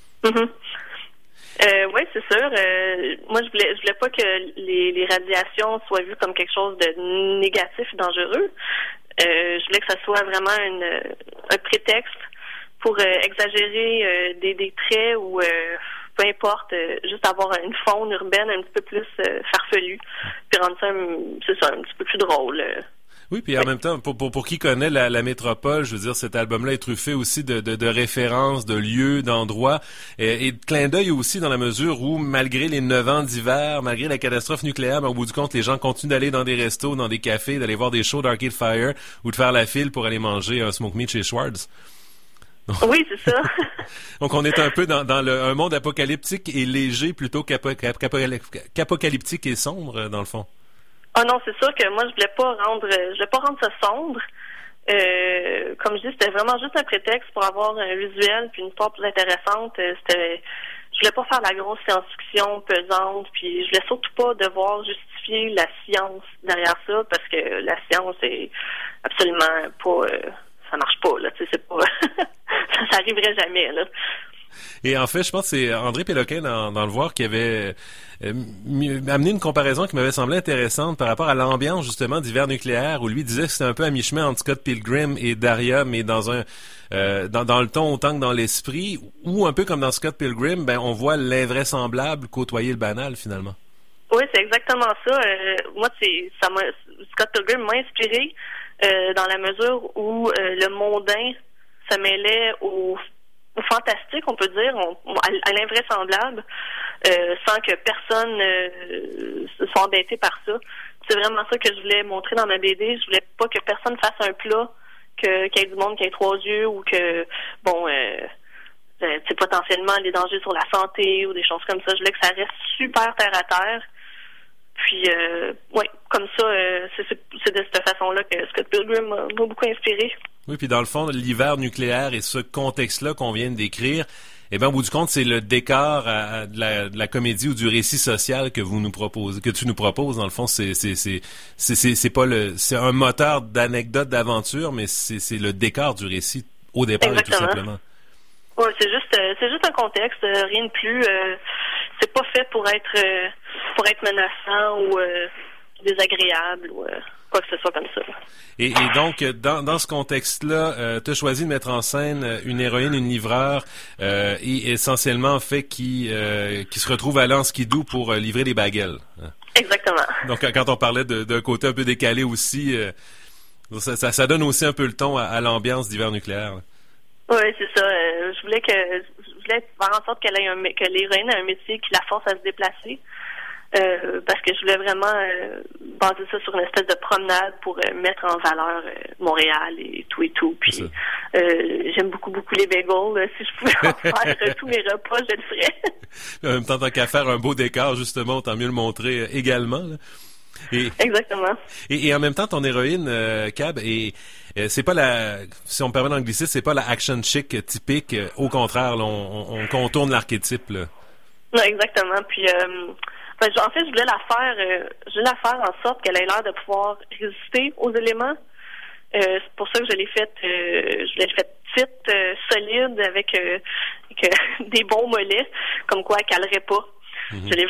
Oui, c'est sûr. Moi, je voulais pas que les radiations soient vues comme quelque chose de négatif et dangereux. Je voulais que ça soit vraiment un prétexte pour exagérer des traits ou peu importe, juste avoir une faune urbaine un petit peu plus farfelue, puis rendre ça un petit peu plus drôle. Oui, puis en même temps, pour qui connaît la métropole, je veux dire, cet album-là est truffé aussi de références, de lieux, d'endroits, et de clins d'œil aussi dans la mesure où, malgré les 9 ans d'hiver, malgré la catastrophe nucléaire, au bout du compte, les gens continuent d'aller dans des restos, dans des cafés, d'aller voir des shows d'Arcade Fire ou de faire la file pour aller manger un smoke meat chez Schwartz. Oui, c'est ça. Donc, on est un peu dans un monde apocalyptique et léger plutôt qu'apocalyptique et sombre, dans le fond. Ah non, c'est sûr que moi, je voulais pas rendre ça sombre. Comme je dis, c'était vraiment juste un prétexte pour avoir un visuel puis une histoire plus intéressante. Je voulais pas faire la grosse science-fiction pesante, puis je voulais surtout pas devoir justifier la science derrière ça, parce que la science est absolument pas... ça marche pas, là, tu sais, c'est pas... ça arriverait jamais, là. Et en fait, je pense que c'est André Péloquin dans Le Voir qui avait amené une comparaison qui m'avait semblé intéressante par rapport à l'ambiance justement d'hiver nucléaire, où lui disait que c'était un peu à mi-chemin entre Scott Pilgrim et Daria, mais dans le ton autant que dans l'esprit, ou un peu comme dans Scott Pilgrim, ben on voit l'invraisemblable côtoyer le banal finalement. Oui, c'est exactement ça. Moi, Scott Pilgrim m'a inspiré dans la mesure où le mondain se mêlait au fantastique, on peut dire, à l'invraisemblable, sans que personne se soit embêté par ça. C'est vraiment ça que je voulais montrer dans ma BD. Je voulais pas que personne fasse un plat, qu'il y ait du monde qui ait 3 yeux, ou que, c'est potentiellement les dangers sur la santé ou des choses comme ça. Je voulais que ça reste super terre à terre. Puis, comme ça, c'est de cette façon-là que Scott Pilgrim m'a beaucoup inspiré. Oui, puis dans le fond, l'hiver nucléaire et ce contexte-là qu'on vient de décrire, eh bien, au bout du compte, c'est le décor de la comédie ou du récit social que tu nous proposes. Dans le fond, c'est pas c'est un moteur d'anecdotes, d'aventures, mais c'est le décor du récit au départ. Exactement. Tout simplement. Oui, c'est juste un contexte, rien de plus. C'est pas fait pour être menaçant ou désagréable ou quoi que ce soit comme ça. Et donc, dans ce contexte-là, tu as choisi de mettre en scène une héroïne, une livreur, et essentiellement, en fait, qui se retrouve aller en skidoo pour livrer des baguettes. Exactement. Donc, quand on parlait d'un côté un peu décalé aussi, ça donne aussi un peu le ton à l'ambiance d'hiver nucléaire. Oui, c'est ça. Je voulais faire en sorte que l'héroïne ait un métier qui la force à se déplacer. Parce que je voulais vraiment baser ça sur une espèce de promenade pour mettre en valeur Montréal et tout. Puis j'aime beaucoup les bagels. Si je pouvais en faire tous mes repas, je le ferais. En même temps, tant qu'à faire un beau décor, justement, autant mieux le montrer également. Là. Exactement. Et en même temps, ton héroïne, Cab, c'est pas si on me permet d'anglicisme, c'est pas la action chic typique. Au contraire, là, on contourne l'archétype. Là. Non, exactement. Puis en fait, je voulais la faire en sorte qu'elle ait l'air de pouvoir résister aux éléments. C'est pour ça que je l'ai faite petite, solide, avec des bons mollets, comme quoi elle calerait pas. Mm-hmm. Je l'ai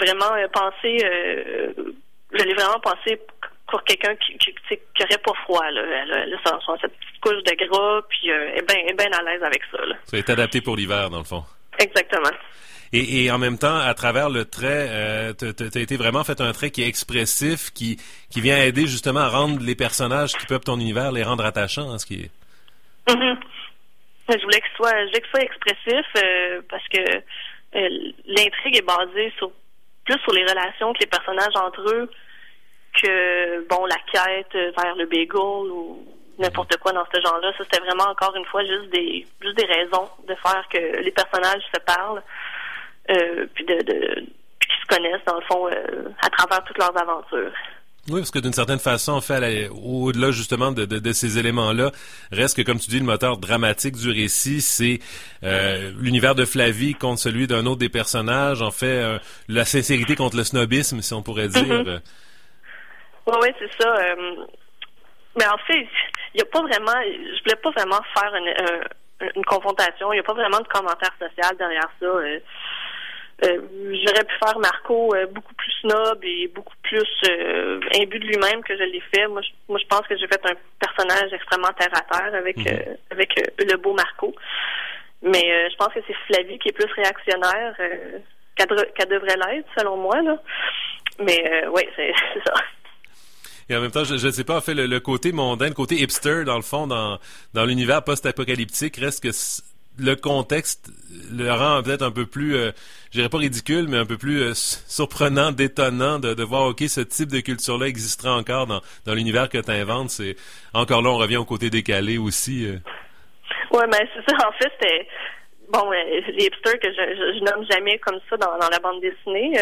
vraiment pensé pour quelqu'un qui aurait pas froid, là. Elle a cette petite couche de gras, puis elle est bien à l'aise avec ça, là. Ça est adapté pour l'hiver, dans le fond. Exactement. Et en même temps, à travers le trait, t'as été vraiment fait un trait qui est expressif, qui vient aider justement à rendre les personnages qui peuplent ton univers, les rendre attachants, ce qui est... Mm-hmm. Je voulais qu'il soit expressif, parce que l'intrigue est basée plus sur les relations que les personnages entre eux, que la quête vers le bagel ou n'importe quoi dans ce genre-là. Ça, c'était vraiment encore une fois juste des raisons de faire que les personnages se parlent. Puis qu'ils se connaissent, dans le fond, à travers toutes leurs aventures. Oui, parce que d'une certaine façon, en fait, au-delà justement de ces éléments-là, reste que, comme tu dis, le moteur dramatique du récit, c'est l'univers de Flavie contre celui d'un autre des personnages, en fait, la sincérité contre le snobisme, si on pourrait dire. Mm-hmm. Oui, c'est ça. Mais en fait, il n'y a pas vraiment... Je voulais pas vraiment faire une confrontation. Il n'y a pas vraiment de commentaire social derrière ça. J'aurais pu faire Marco beaucoup plus snob et beaucoup plus imbu de lui-même que je l'ai fait. Moi, je pense que j'ai fait un personnage extrêmement terre-à-terre avec le beau Marco. Mais je pense que c'est Flavie qui est plus réactionnaire qu'elle devrait l'être, selon moi, là. Mais oui, c'est ça. Et en même temps, je ne sais pas, en fait, le côté mondain, le côté hipster, dans le fond, dans l'univers post-apocalyptique, reste que le contexte le rend peut-être un peu plus, je dirais pas ridicule, mais un peu plus surprenant, détonnant de voir, OK, ce type de culture-là existera encore dans l'univers que tu inventes. C'est encore là, on revient au côté décalé aussi. Ouais, mais c'est ça. En fait, c'était les hipsters que je nomme jamais comme ça dans la bande dessinée.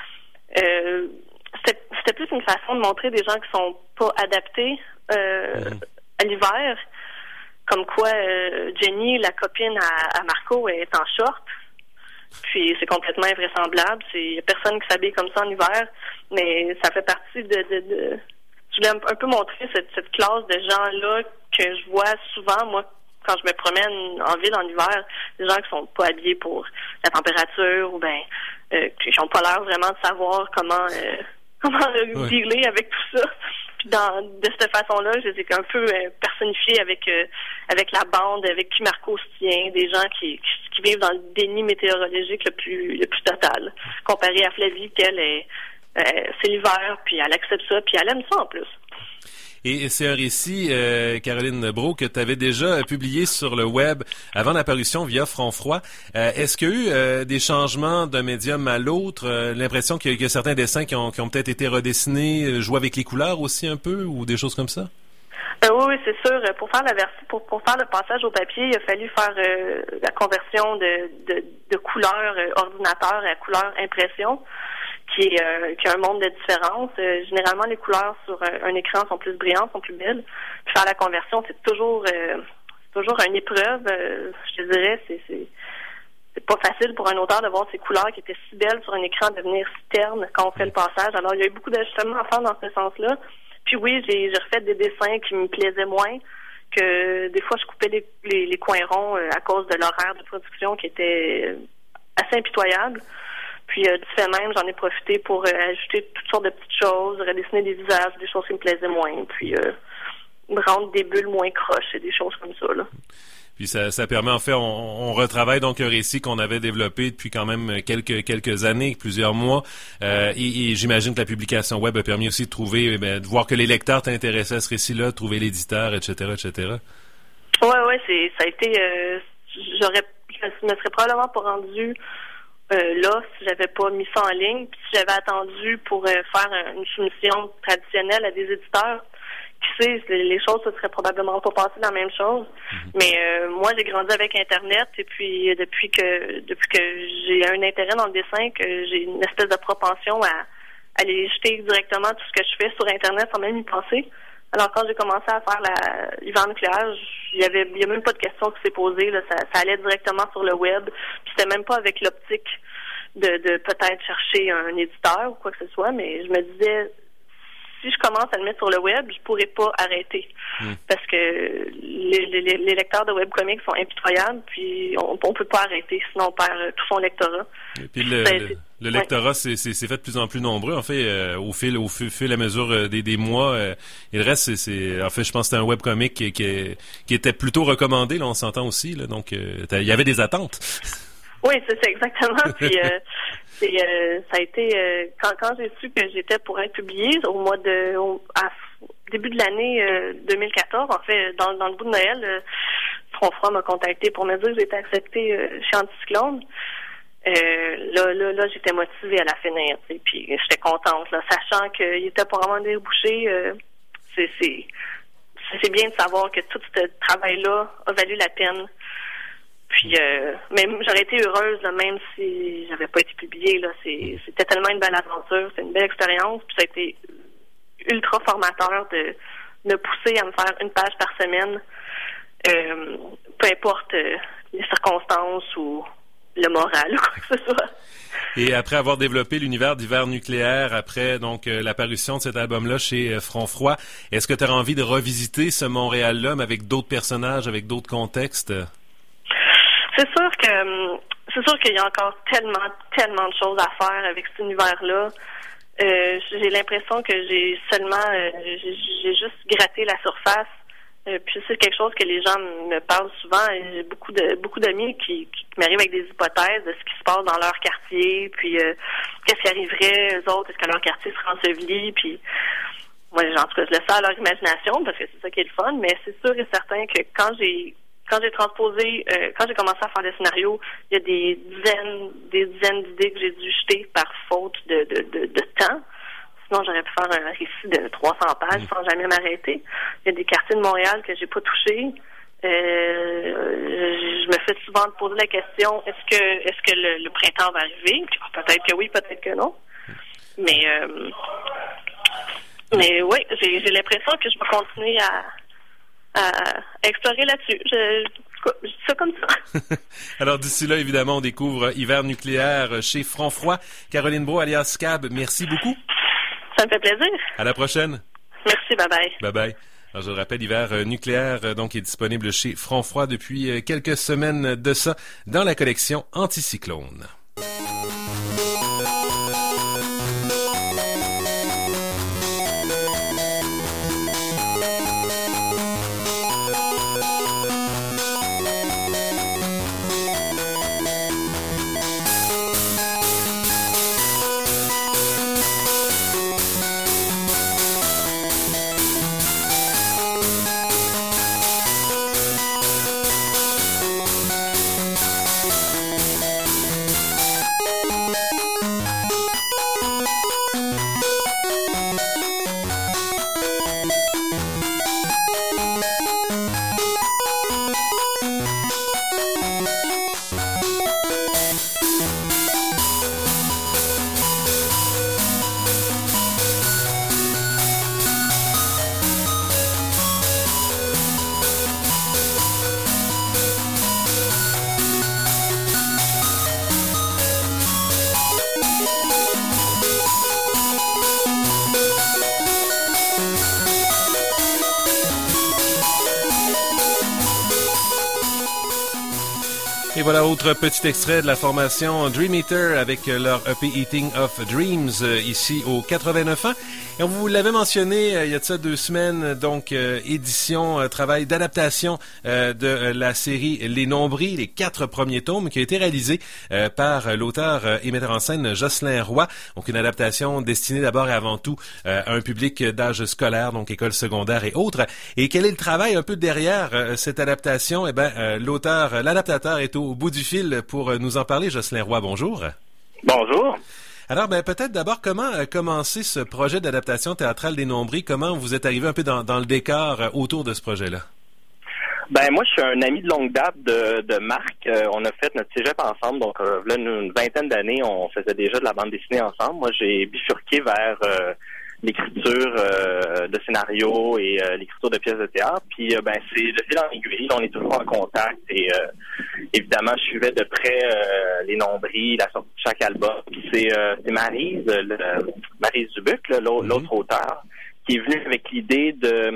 C'était plus une façon de montrer des gens qui sont pas adaptés à l'hiver. Comme quoi, Jenny, la copine à Marco, est en short. Puis c'est complètement invraisemblable. Il y a personne qui s'habille comme ça en hiver. Mais ça fait partie de je voulais un peu montrer cette classe de gens-là que je vois souvent, moi, quand je me promène en ville en hiver, des gens qui sont pas habillés pour la température ou qui n'ont pas l'air vraiment de savoir comment dealer avec tout ça. Puis de cette façon-là, je les ai un peu personnifiés avec la bande, avec qui Marco se tient, des gens qui vivent dans le déni météorologique le plus total, comparé à Flavie, qu'elle c'est l'hiver, puis elle accepte ça, puis elle aime ça en plus. Et c'est un récit, Caroline Brault, que tu avais déjà publié sur le web avant l'apparition via Front Froid. Est-ce qu'il y a eu des changements d'un médium à l'autre? L'impression qu'il y a certains dessins qui ont peut-être été redessinés, jouer avec les couleurs aussi un peu, ou des choses comme ça? Oui, c'est sûr. Pour faire le passage au papier, il a fallu faire la conversion de couleur ordinateur à couleur impression, qui a un monde de différence. Généralement, les couleurs sur un écran sont plus brillantes, sont plus belles. Puis faire la conversion, c'est toujours une épreuve. Je dirais, c'est pas facile pour un auteur de voir ces couleurs qui étaient si belles sur un écran devenir si ternes quand on fait le passage. Alors, il y a eu beaucoup d'ajustements à faire dans ce sens-là. Puis oui, j'ai refait des dessins qui me plaisaient moins, que des fois je coupais les coins ronds à cause de l'horaire de production qui était assez impitoyable. Puis du fait même, j'en ai profité pour ajouter toutes sortes de petites choses, redessiner des visages, des choses qui me plaisaient moins, puis rendre des bulles moins croches et des choses comme ça, là. Puis ça permet, en fait, on retravaille donc un récit qu'on avait développé depuis quand même quelques années, plusieurs mois, et j'imagine que la publication web a permis aussi de trouver, de voir que les lecteurs t'intéressaient à ce récit-là, trouver l'éditeur, etc., etc. Ouais, ça a été, je me serais probablement pas rendu là si j'avais pas mis ça en ligne, puis si j'avais attendu pour faire une soumission traditionnelle à des éditeurs. Qui sait, les choses se seraient probablement pas passées dans la même chose. Mais moi, j'ai grandi avec Internet et puis depuis que j'ai un intérêt dans le dessin, que j'ai une espèce de propension à aller jeter directement tout ce que je fais sur Internet sans même y penser. Alors quand j'ai commencé à faire l'hiver nucléaire, il y a même pas de question qui s'est posée. Là, ça allait directement sur le web. Puis c'était même pas avec l'optique de peut-être chercher un éditeur ou quoi que ce soit, mais je me disais, si je commence à le mettre sur le web, je pourrais pas arrêter. Parce que les lecteurs de webcomics sont impitoyables, puis on peut pas arrêter, sinon on perd tout son lectorat. Et puis le lectorat c'est fait de plus en plus nombreux, en fait, au fil à mesure des mois. Et le reste, en fait, je pense que c'était un webcomic qui était plutôt recommandé, là, on s'entend aussi, là, donc il y avait des attentes. Oui, c'est ça, exactement. Puis ça a été quand j'ai su que j'étais pour être publiée au début de l'année 2014, en fait, dans le bout de Noël, Front Froid m'a contacté pour me dire que j'étais acceptée chez Anticyclone. Là, j'étais motivée à la finir, puis j'étais contente, là, sachant qu'il était pour vraiment débouché. C'est bien de savoir que tout ce travail-là a valu la peine. Puis, même j'aurais été heureuse, là, même si j'avais pas été publiée, là. C'était tellement une belle aventure, c'est une belle expérience. Puis ça a été ultra formateur de me pousser à me faire une page par semaine, peu importe les circonstances ou le moral ou quoi que ce soit. Et après avoir développé l'univers d'hiver nucléaire, après donc l'apparition de cet album-là chez Front Froid, est-ce que tu as envie de revisiter ce Montréal-là, mais avec d'autres personnages, avec d'autres contextes? C'est sûr qu'il y a encore tellement de choses à faire avec cet univers-là. J'ai l'impression que j'ai juste gratté la surface. Puis c'est quelque chose que les gens me parlent souvent. J'ai beaucoup d'amis qui m'arrivent avec des hypothèses de ce qui se passe dans leur quartier, puis qu'est-ce qui arriverait eux autres, est-ce que leur quartier serait enseveli, puis moi, en tout cas, je laisse ça à leur imagination parce que c'est ça qui est le fun, mais c'est sûr et certain que quand j'ai transposé, quand j'ai commencé à faire des scénarios, il y a des dizaines d'idées que j'ai dû jeter par faute de temps. Sinon, j'aurais pu faire un récit de 300 pages sans jamais m'arrêter. Il y a des quartiers de Montréal que j'ai pas touchés. Je me fais souvent poser la question, est-ce que le printemps va arriver? Peut-être que oui, peut-être que non. Mais oui, j'ai l'impression que je vais continuer à explorer là-dessus. Je dis ça comme ça. Alors d'ici là, évidemment, on découvre Hiver nucléaire chez Franc-Froid. Caroline Brault, alias Cab, merci beaucoup. Ça me fait plaisir. À la prochaine. Merci, bye-bye. Bye-bye. Alors, je le rappelle, Hiver nucléaire donc est disponible chez Franc-Froid depuis quelques semaines de ça dans la collection Anticyclone. Et voilà, autre petit extrait de la formation Dream Eater avec leur EP Eating of Dreams ici au 89 ans. Et on vous l'avait mentionné il y a de ça 2 semaines, donc édition, travail d'adaptation de la série Les Nombris, les 4 premiers tomes qui a été réalisé par l'auteur et metteur en scène Jocelyn Roy. Donc une adaptation destinée d'abord et avant tout à un public d'âge scolaire, donc école secondaire et autres. Et quel est le travail un peu derrière cette adaptation? Eh bien, l'adaptateur est au bout du fil pour nous en parler. Jocelyn Roy, bonjour. Bonjour. Alors, peut-être d'abord, comment a commencé ce projet d'adaptation théâtrale des Nombris? Comment vous êtes arrivé un peu dans le décor autour de ce projet-là? Moi, je suis un ami de longue date de Marc. On a fait notre cégep ensemble, donc là, une vingtaine d'années, on faisait déjà de la bande dessinée ensemble. Moi, j'ai bifurqué vers l'écriture de scénarios et l'écriture de pièces de théâtre. Puis c'est de fil en aiguille, on est toujours en contact et évidemment je suivais de près les Nombris, la sortie de chaque album. Puis c'est Maryse Dubuc, l'autre auteur, qui est venue avec l'idée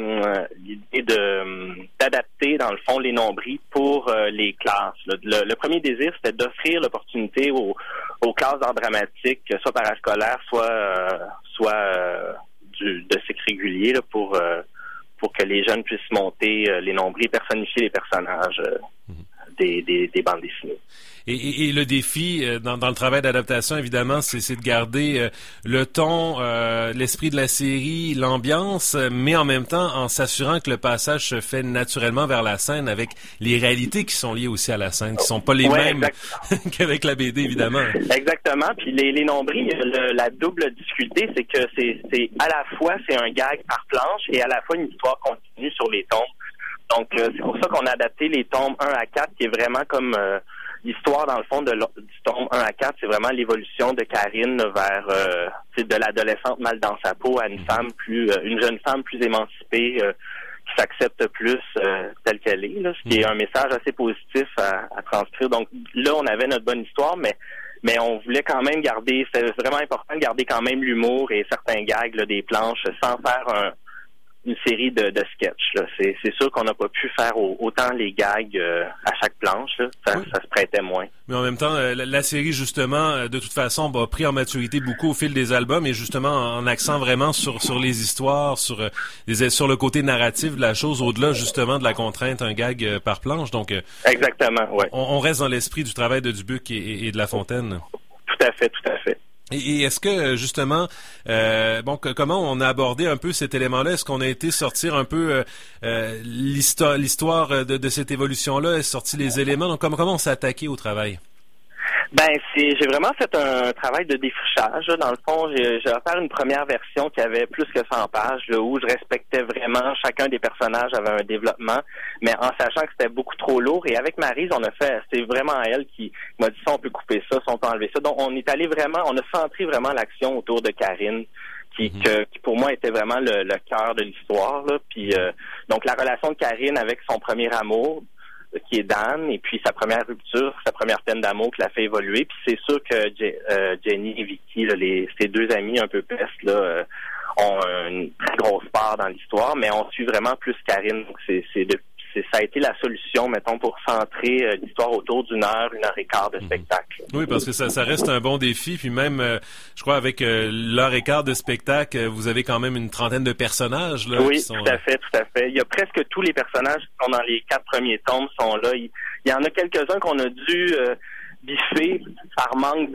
d'adapter dans le fond les Nombris pour les classes. Le premier désir, c'était d'offrir l'opportunité aux classes d'art dramatique, soit parascolaires, soit de cycle régulier, là, pour que les jeunes puissent monter les Nombris, personnifier les personnages des bandes dessinées. Et le défi dans le travail d'adaptation, évidemment, c'est de garder le ton, l'esprit de la série, l'ambiance, mais en même temps en s'assurant que le passage se fait naturellement vers la scène avec les réalités qui sont liées aussi à la scène, qui sont pas les mêmes qu'avec la BD, évidemment. Exactement. Puis les Nombris, la double difficulté, c'est que c'est à la fois c'est un gag par planche et à la fois une histoire continue sur les tombes. Donc c'est pour ça qu'on a adapté les tombes 1 à 4, qui est vraiment comme l'histoire, dans le fond, du tome 1 à 4, c'est vraiment l'évolution de Karine vers de l'adolescente mal dans sa peau à une jeune femme plus émancipée, qui s'accepte plus telle qu'elle est, là, ce qui est un message assez positif à transcrire. Donc là, on avait notre bonne histoire, mais on voulait quand même garder, c'était vraiment important de garder quand même l'humour et certains gags là, des planches sans faire une série de sketchs. Là. C'est sûr qu'on n'a pas pu faire autant les gags à chaque planche. Là. Ça se prêtait moins. Mais en même temps, la série, justement, de toute façon, a pris en maturité beaucoup au fil des albums et justement en accent vraiment sur les histoires, sur le côté narratif de la chose, au-delà justement de la contrainte, un gag par planche. Donc, exactement, ouais. On reste dans l'esprit du travail de Dubuc et de La Fontaine. Tout à fait, tout à fait. Et est-ce que justement, comment on a abordé un peu cet élément-là? Est-ce qu'on a été sortir un peu l'histoire de cette évolution-là? Est-ce sorti les éléments? Donc comment on s'est attaqué au travail? J'ai vraiment fait un travail de défrichage. Dans le fond, j'ai offert une première version qui avait plus que 100 pages, là, où je respectais vraiment chacun des personnages avait un développement, mais en sachant que c'était beaucoup trop lourd. Et avec Maryse, c'est vraiment elle qui m'a dit ça, on peut couper ça, ça, on peut enlever ça. Donc, on a centré vraiment l'action autour de Karine, qui pour moi était vraiment le cœur de l'histoire, là. Puis donc la relation de Karine avec son premier amour, qui est Dan, et puis sa première rupture, sa première peine d'amour qui l'a fait évoluer. Puis c'est sûr que Jenny et Vicky, là, ces deux amis un peu pestes, là, ont une très grosse part dans l'histoire, mais on suit vraiment plus Karine. Donc ça a été la solution, mettons, pour centrer l'histoire autour d'une heure et quart de spectacle. Oui, parce que ça reste un bon défi. Puis même, je crois, avec l'heure et quart de spectacle, vous avez quand même une trentaine de personnages. Là, oui, qui sont, tout à fait. Il y a presque tous les personnages qui sont dans les 4 premiers tomes sont là. Il y en a quelques-uns qu'on a dû biffer par manque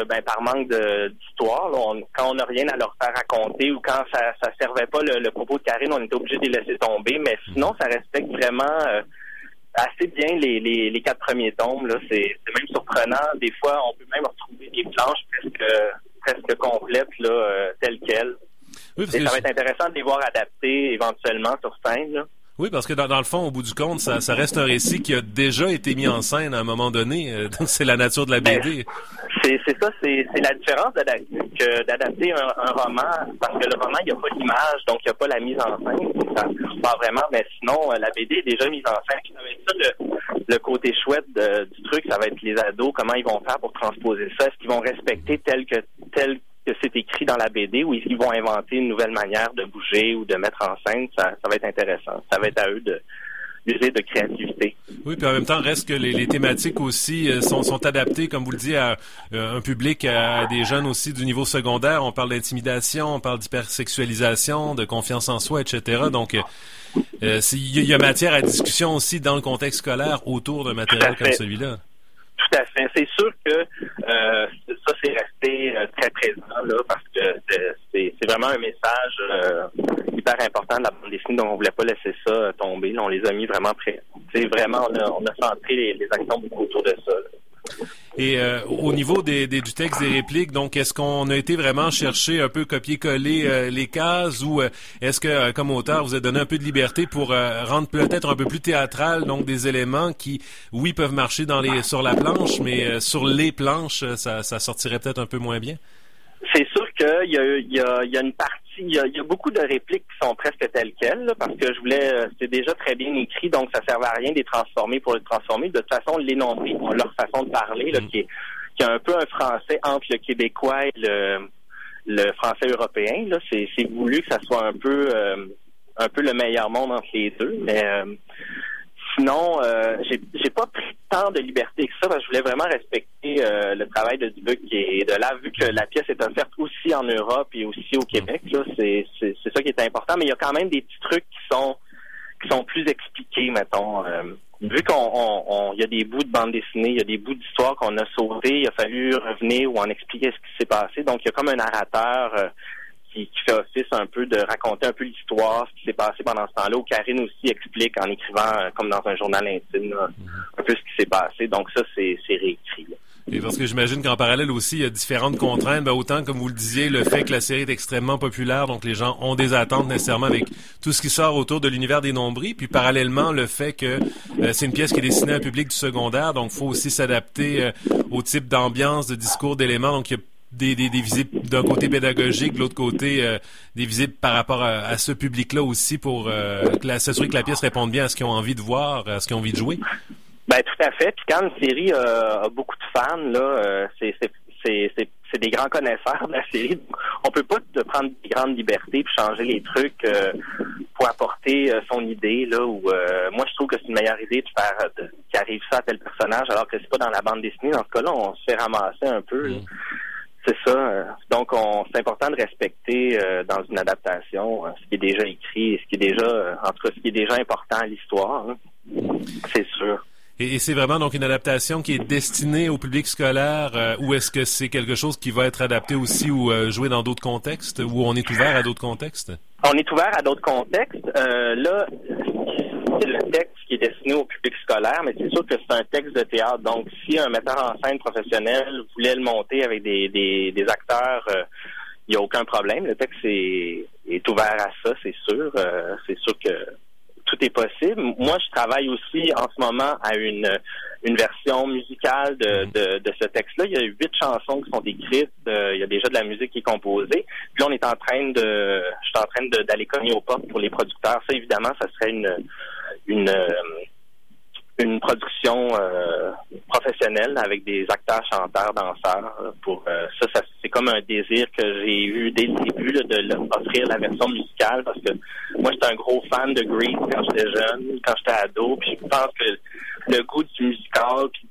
d'histoire. Là, quand on n'a rien à leur faire raconter ou quand ça servait pas le propos de Karine, on était obligé de les laisser tomber. Mais sinon, ça respecte vraiment assez bien les 4 premiers tomes. Là. C'est même surprenant. Des fois, on peut même retrouver des planches presque complètes là, telles quelles. Oui, et ça va être intéressant de les voir adaptés éventuellement sur scène. Là. Oui, parce que dans le fond, au bout du compte, ça reste un récit qui a déjà été mis en scène à un moment donné. Donc, c'est la nature de la BD. C'est ça, c'est la différence d'adapter un roman, parce que le roman, il n'y a pas d'image, donc il n'y a pas la mise en scène. Ça pas vraiment, mais sinon, la BD est déjà mise en scène. Ça va être ça le côté chouette du truc, ça va être les ados, comment ils vont faire pour transposer ça. Est-ce qu'ils vont respecter tel que c'est écrit dans la BD, ou ils vont inventer une nouvelle manière de bouger ou de mettre en scène? Ça va être intéressant. Ça va être à eux d'user de créativité. Oui, puis en même temps, reste que les thématiques aussi sont adaptées, comme vous le dites, à un public, à des jeunes aussi du niveau secondaire. On parle d'intimidation, on parle d'hypersexualisation, de confiance en soi, etc. Donc, il y a matière à discussion aussi dans le contexte scolaire autour d'un matériel comme celui-là. Tout à fait. C'est sûr que ça, c'est resté très présent, là, parce que c'est vraiment un message hyper important de la bande dessinée, donc on voulait pas laisser ça tomber. Là, on les a mis vraiment près. C'est vraiment, on a centré les actions beaucoup autour de ça. Là. Et au niveau du texte des répliques, donc est-ce qu'on a été vraiment chercher un peu copier-coller les cases, ou est-ce que comme auteur vous avez donné un peu de liberté pour rendre peut-être un peu plus théâtral, donc des éléments qui, oui, peuvent marcher sur la planche, mais sur les planches, ça sortirait peut-être un peu moins bien? C'est sûr qu'il y a une partie, il y a beaucoup de répliques qui sont presque telles quelles, là, parce que c'était déjà très bien écrit, donc ça servait à rien de les transformer pour les transformer. De toute façon, les nombris ont leur façon de parler, là, qui est un peu un français entre le québécois et le français européen. Là, c'est voulu que ça soit un peu le meilleur monde entre les deux, mais sinon, j'ai pas pris tant de liberté que ça, parce que je voulais vraiment respecter le travail de Dubuc et de là, vu que la pièce est offerte aussi en Europe et aussi au Québec, là, c'est ça qui est important, mais il y a quand même des petits trucs qui sont plus expliqués, mettons. Vu il y a des bouts de bande dessinée, il y a des bouts d'histoire qu'on a sautés, il a fallu revenir ou en expliquer ce qui s'est passé. Donc, il y a comme un narrateur qui fait office un peu de raconter un peu l'histoire, ce qui s'est passé pendant ce temps-là, où Karine aussi explique en écrivant, comme dans un journal intime, là, un peu ce qui s'est passé. Donc ça, c'est réécrit. Là. Et parce que j'imagine qu'en parallèle aussi, il y a différentes contraintes. Autant, comme vous le disiez, le fait que la série est extrêmement populaire, donc les gens ont des attentes nécessairement avec tout ce qui sort autour de l'univers des nombris. Puis parallèlement, le fait que c'est une pièce qui est destinée à un public du secondaire, donc il faut aussi s'adapter au type d'ambiance, de discours, d'éléments. Donc il y a des visibles d'un côté pédagogique, de l'autre côté des visibles par rapport à ce public-là aussi, pour s'assurer que la pièce réponde bien à ce qu'ils ont envie de voir, à ce qu'ils ont envie de jouer. Ben tout à fait. Puis quand une série a beaucoup de fans, là, c'est des grands connaisseurs de la série. On peut pas prendre des grandes libertés puis changer les trucs pour apporter son idée, là. Ou moi je trouve que c'est une meilleure idée de faire qu'il arrive ça à tel personnage, alors que c'est pas dans la bande dessinée. Dans ce cas-là, on se fait ramasser un peu. Là. C'est ça. Donc, c'est important de respecter dans une adaptation ce qui est déjà écrit et ce qui est déjà, en tout cas, ce qui est déjà important à l'histoire. Hein. C'est sûr. Et c'est vraiment donc une adaptation qui est destinée au public scolaire, ou est-ce que c'est quelque chose qui va être adapté aussi ou joué dans d'autres contextes, ou on est ouvert à d'autres contextes? On est ouvert à d'autres contextes. Là, c'est le texte qui est destiné au public scolaire, mais c'est sûr que c'est un texte de théâtre. Donc, si un metteur en scène professionnel voulait le monter avec des acteurs, il n'y a aucun problème. Le texte est ouvert à ça, c'est sûr. C'est sûr que tout est possible. Moi, je travaille aussi en ce moment à une version musicale de ce texte-là. Il y a 8 chansons qui sont écrites. Il y a déjà de la musique qui est composée. Puis là, je suis en train d'aller cogner aux portes pour les producteurs. Ça, évidemment, ça serait une production professionnelle avec des acteurs, chanteurs, danseurs. Pour ça, c'est comme un désir que j'ai eu dès le début là, de offrir la version musicale, parce que moi, j'étais un gros fan de Grease quand j'étais jeune, quand j'étais ado, puis je pense que le goût du musical puis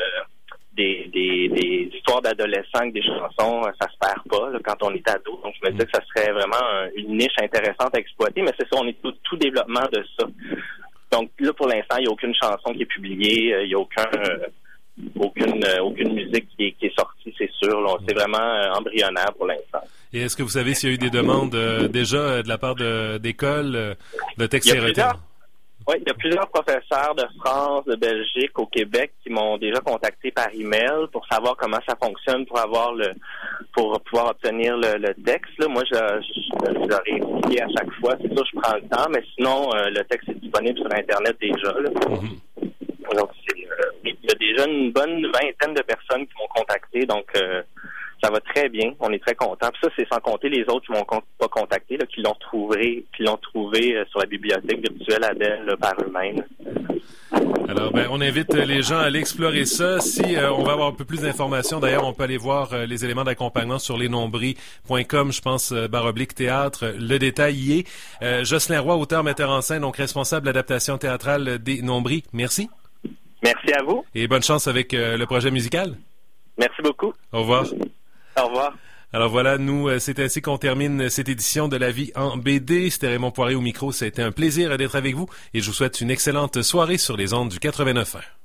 des histoires d'adolescents avec des chansons, ça se perd pas là, quand on est ado. Donc, je me disais que ça serait vraiment une niche intéressante à exploiter, mais c'est ça, on est tout développement de ça. Donc là, pour l'instant, il n'y a aucune chanson qui est publiée, il n'y a aucune musique qui est sortie, c'est sûr. Là, c'est vraiment embryonnaire pour l'instant. Et est-ce que vous savez s'il y a eu des demandes déjà de la part d'écoles de textes érotiques? Oui, il y a plusieurs professeurs de France, de Belgique, au Québec qui m'ont déjà contacté par email pour savoir comment ça fonctionne pour pouvoir obtenir le texte. Là, moi, je leur ai expliqué à chaque fois. C'est sûr, je prends le temps, mais sinon, le texte est disponible sur Internet déjà. Là. Mm-hmm. Donc, il y a déjà une bonne vingtaine de personnes qui m'ont contacté, donc ça va très bien. On est très contents. Puis ça, c'est sans compter les autres qui m'ont pas contacté, là, qui l'ont trouvé sur la bibliothèque virtuelle Adèle par eux-mêmes. Alors, on invite les gens à aller explorer ça. Si on va avoir un peu plus d'informations, d'ailleurs, on peut aller voir les éléments d'accompagnement sur lesnombris.com, je pense, /théâtre. Le détail y est. Jocelyn Roy, auteur, metteur en scène, donc responsable d'adaptation théâtrale des Nombris. Merci. Merci à vous. Et bonne chance avec le projet musical. Merci beaucoup. Au revoir. Au revoir. Alors voilà, c'est ainsi qu'on termine cette édition de La Vie en BD. C'était Raymond Poirier au micro. Ça a été un plaisir d'être avec vous et je vous souhaite une excellente soirée sur les ondes du 89.1.